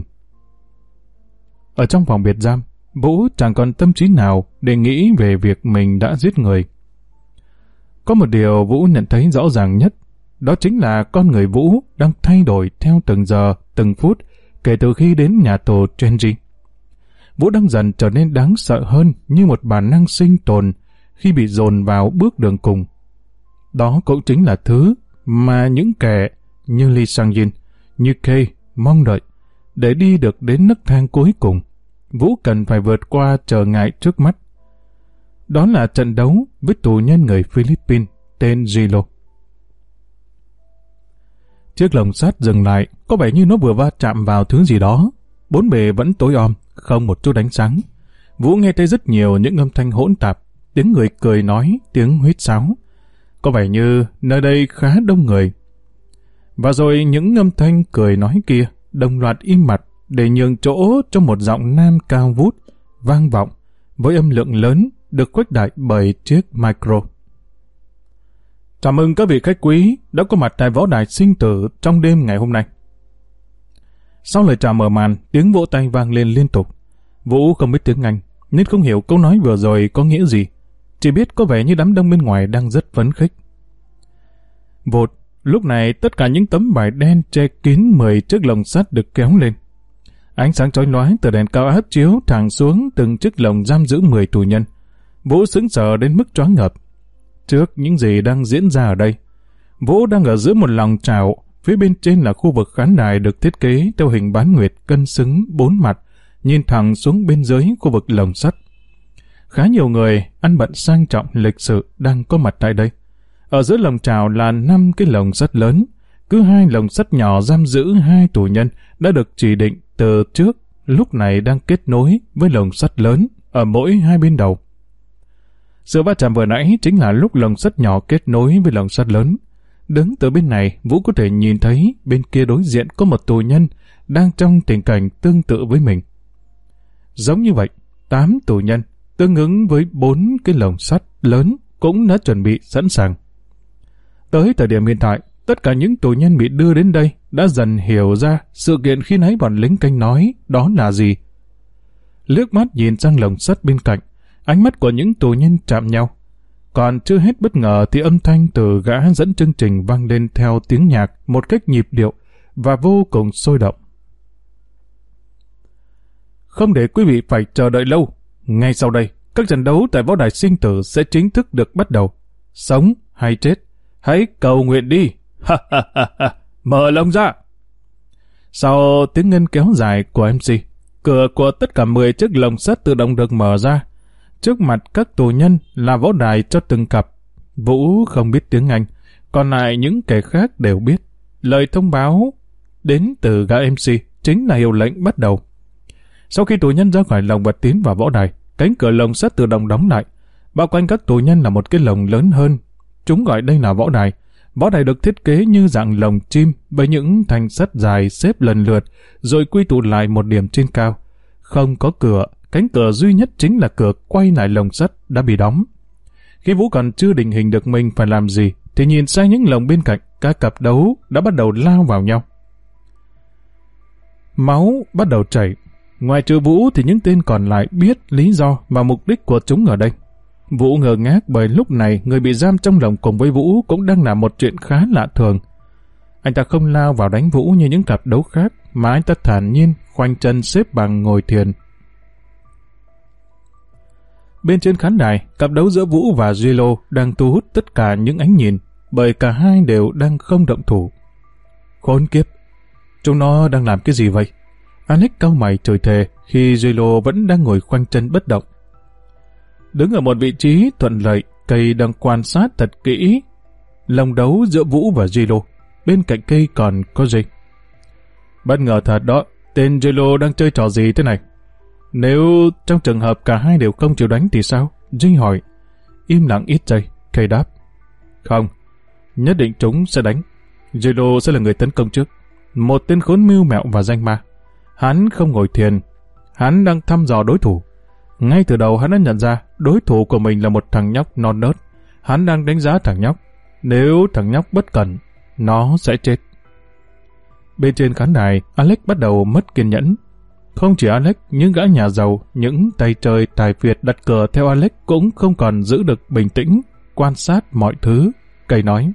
A: Ở trong phòng biệt giam, Vũ chẳng còn tâm trí nào để nghĩ về việc mình đã giết người. Có một điều Vũ nhận thấy rõ ràng nhất, đó chính là con người Vũ đang thay đổi theo từng giờ, từng phút kể từ khi đến nhà tù Chenji. Vũ đang dần trở nên đáng sợ hơn như một bản năng sinh tồn khi bị dồn vào bước đường cùng. Đó cũng chính là thứ mà những kẻ như Lee Sang-jin, như Kay mong đợi để đi được đến nấc thang cuối cùng. Vũ cần phải vượt qua trở ngại trước mắt. Đó là trận đấu với tù nhân người Philippines tên Gilo. Chiếc lồng sắt dừng lại, có vẻ như nó vừa va chạm vào thứ gì đó. Bốn bề vẫn tối om, không một chút ánh sáng. Vũ nghe thấy rất nhiều những âm thanh hỗn tạp. tiếng người cười nói, tiếng huýt sáo. Có vẻ như nơi đây khá đông người. Và rồi những âm thanh cười nói kia đồng loạt im bặt để nhường chỗ cho một giọng nam cao vút, vang vọng, với âm lượng lớn được khuếch đại bởi chiếc micro. Chào mừng các vị khách quý đã có mặt tại võ đài sinh tử trong đêm ngày hôm nay. Sau lời chào mở màn, tiếng vỗ tay vang lên liên tục. Vũ không biết tiếng Anh, nên không hiểu câu nói vừa rồi có nghĩa gì. Chỉ biết có vẻ như đám đông bên ngoài đang rất phấn khích. Vụt, lúc này tất cả những tấm vải đen che kín mười chiếc lồng sắt được kéo lên. Ánh sáng chói lóa từ đèn cao áp chiếu thẳng xuống từng chiếc lồng giam giữ mười tù nhân. Vũ sững sờ đến mức choáng ngợp trước những gì đang diễn ra ở đây. Vũ đang ở giữa một lòng chảo, phía bên trên là khu vực khán đài được thiết kế theo hình bán nguyệt cân xứng bốn mặt, nhìn thẳng xuống bên dưới khu vực lồng sắt. Khá nhiều người ăn bận sang trọng lịch sự đang có mặt tại đây. Ở giữa lồng chảo là năm cái lồng sắt lớn, cứ hai lồng sắt nhỏ giam giữ hai tù nhân đã được chỉ định từ trước, lúc này đang kết nối với lồng sắt lớn ở mỗi hai bên đầu. Sự va chạm vừa nãy chính là lúc lồng sắt nhỏ kết nối với lồng sắt lớn. Đứng từ bên này, Vũ có thể nhìn thấy bên kia đối diện có một tù nhân đang trong tình cảnh tương tự với mình. Giống như vậy, tám tù nhân, tương ứng với bốn cái lồng sắt lớn cũng đã chuẩn bị sẵn sàng. Tới thời điểm hiện tại, tất cả những tù nhân bị đưa đến đây đã dần hiểu ra sự kiện khi nãy bọn lính canh nói đó là gì. Liếc mắt nhìn sang lồng sắt bên cạnh, ánh mắt của những tù nhân chạm nhau. Còn chưa hết bất ngờ thì âm thanh từ gã dẫn chương trình vang lên theo tiếng nhạc một cách nhịp điệu và vô cùng sôi động. Không để quý vị phải chờ đợi lâu, ngay sau đây, các trận đấu tại võ đài sinh tử sẽ chính thức được bắt đầu. Sống hay chết, hãy cầu nguyện đi. Ha ha ha ha, mở lồng ra. Sau tiếng ngân kéo dài của em xê, cửa của tất cả mười chiếc lồng sắt tự động được mở ra. Trước mặt các tù nhân là võ đài cho từng cặp. Vũ không biết tiếng Anh, còn lại những kẻ khác đều biết. Lời thông báo đến từ gã em xê chính là hiệu lệnh bắt đầu. Sau khi tù nhân ra khỏi lồng và tiến vào võ đài, cánh cửa lồng sắt tự động đóng lại. Bao quanh các tù nhân là một cái lồng lớn hơn. Chúng gọi đây là võ đài. Võ đài được thiết kế như dạng lồng chim với những thanh sắt dài xếp lần lượt rồi quy tụ lại một điểm trên cao. Không có cửa, cánh cửa duy nhất chính là cửa quay lại lồng sắt đã bị đóng. Khi Vũ còn chưa định hình được mình phải làm gì thì nhìn sang những lồng bên cạnh, các cặp đấu đã bắt đầu lao vào nhau. Máu bắt đầu chảy. Ngoài trừ Vũ thì những tên còn lại biết lý do và mục đích của chúng ở đây. Vũ ngờ ngác bởi lúc này người bị giam trong lồng cùng với Vũ cũng đang làm một chuyện khá lạ thường. Anh ta không lao vào đánh Vũ như những cặp đấu khác, mà anh ta thản nhiên khoanh chân xếp bằng ngồi thiền. Bên trên khán đài, cặp đấu giữa Vũ và Gilo đang thu hút tất cả những ánh nhìn, bởi cả hai đều đang không động thủ. Khốn kiếp! Chúng nó đang làm cái gì vậy? Alex cau mày chửi thề khi Gilo vẫn đang ngồi khoanh chân bất động. Đứng ở một vị trí thuận lợi, cây đang quan sát thật kỹ lồng đấu giữa Vũ và Gilo. Bên cạnh cây còn có Jay. Bất ngờ thật đó, tên Gilo đang chơi trò gì thế này? Nếu trong trường hợp cả hai đều không chịu đánh thì sao? Jay hỏi. Im lặng ít giây, cây đáp. Không, nhất định chúng sẽ đánh. Gilo sẽ là người tấn công trước. Một tên khốn mưu mẹo và danh ma. Hắn không ngồi thiền, hắn đang thăm dò đối thủ. Ngay từ đầu hắn đã nhận ra đối thủ của mình là một thằng nhóc non nớt. Hắn đang đánh giá thằng nhóc. Nếu thằng nhóc bất cẩn, nó sẽ chết. Bên trên khán đài, Alex bắt đầu mất kiên nhẫn. Không chỉ Alex, những gã nhà giàu, những tay chơi tài phiệt đặt cờ theo Alex cũng không còn giữ được bình tĩnh, quan sát mọi thứ. Cây nói.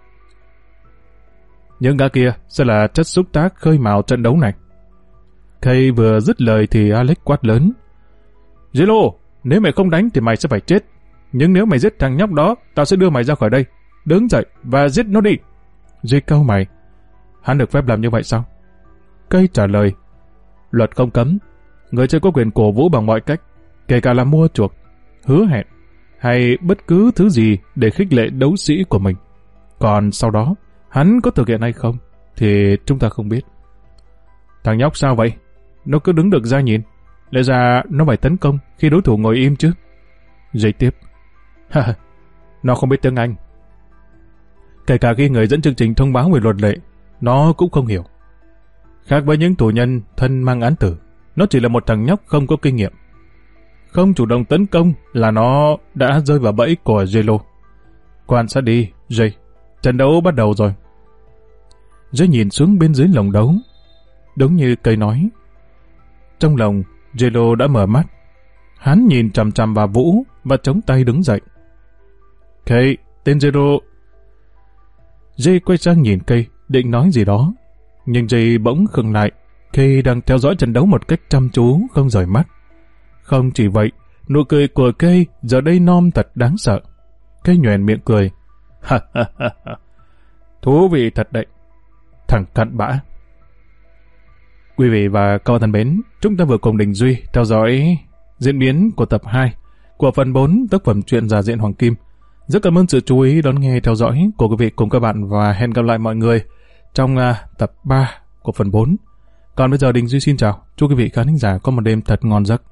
A: Những gã kia sẽ là chất xúc tác khơi mào trận đấu này. Cây vừa dứt lời thì Alex quát lớn. Gilo, nếu mày không đánh thì mày sẽ phải chết. Nhưng nếu mày giết thằng nhóc đó, tao sẽ đưa mày ra khỏi đây. Đứng dậy và giết nó đi. Duy cau mày. Hắn được phép làm như vậy sao? Cây trả lời. Luật không cấm. Người chơi có quyền cổ vũ bằng mọi cách, kể cả là mua chuộc, hứa hẹn, hay bất cứ thứ gì để khích lệ đấu sĩ của mình. Còn sau đó, hắn có thực hiện hay không, thì chúng ta không biết. Thằng nhóc sao vậy? Nó cứ đứng được ra nhìn. Lẽ ra nó phải tấn công khi đối thủ ngồi im chứ. Dây tiếp. Nó không biết tiếng Anh. Kể cả khi người dẫn chương trình thông báo về luật lệ, nó cũng không hiểu. Khác với những tù nhân thân mang án tử, nó chỉ là một thằng nhóc không có kinh nghiệm. Không chủ động tấn công là nó đã rơi vào bẫy của Jello. Quan sát đi, Jay. Trận đấu bắt đầu rồi. Jay nhìn xuống bên dưới lồng đấu. Đúng như cây nói. Trong lòng, Jello đã mở mắt. Hắn nhìn chằm chằm vào Vũ và chống tay đứng dậy. Cây, tên Jello. Jay quay sang nhìn cây, định nói gì đó. Nhưng Jay bỗng khựng lại. Cây đang theo dõi trận đấu một cách chăm chú, không rời mắt. Không chỉ vậy, nụ cười của cây giờ đây non thật đáng sợ. Cây nhoẻn miệng cười. Ha ha ha ha. Thú vị thật đấy. Thằng cặn bã. Quý vị và các bạn thân mến, chúng ta vừa cùng Đình Duy theo dõi diễn biến của tập hai của phần bốn tác phẩm truyện Già Diện Hoàng Kim. Rất cảm ơn sự chú ý đón nghe theo dõi của quý vị cùng các bạn và hẹn gặp lại mọi người trong uh, tập ba của phần bốn. Còn bây giờ Đình Duy xin chào. Chúc quý vị khán thính giả có một đêm thật ngon giấc.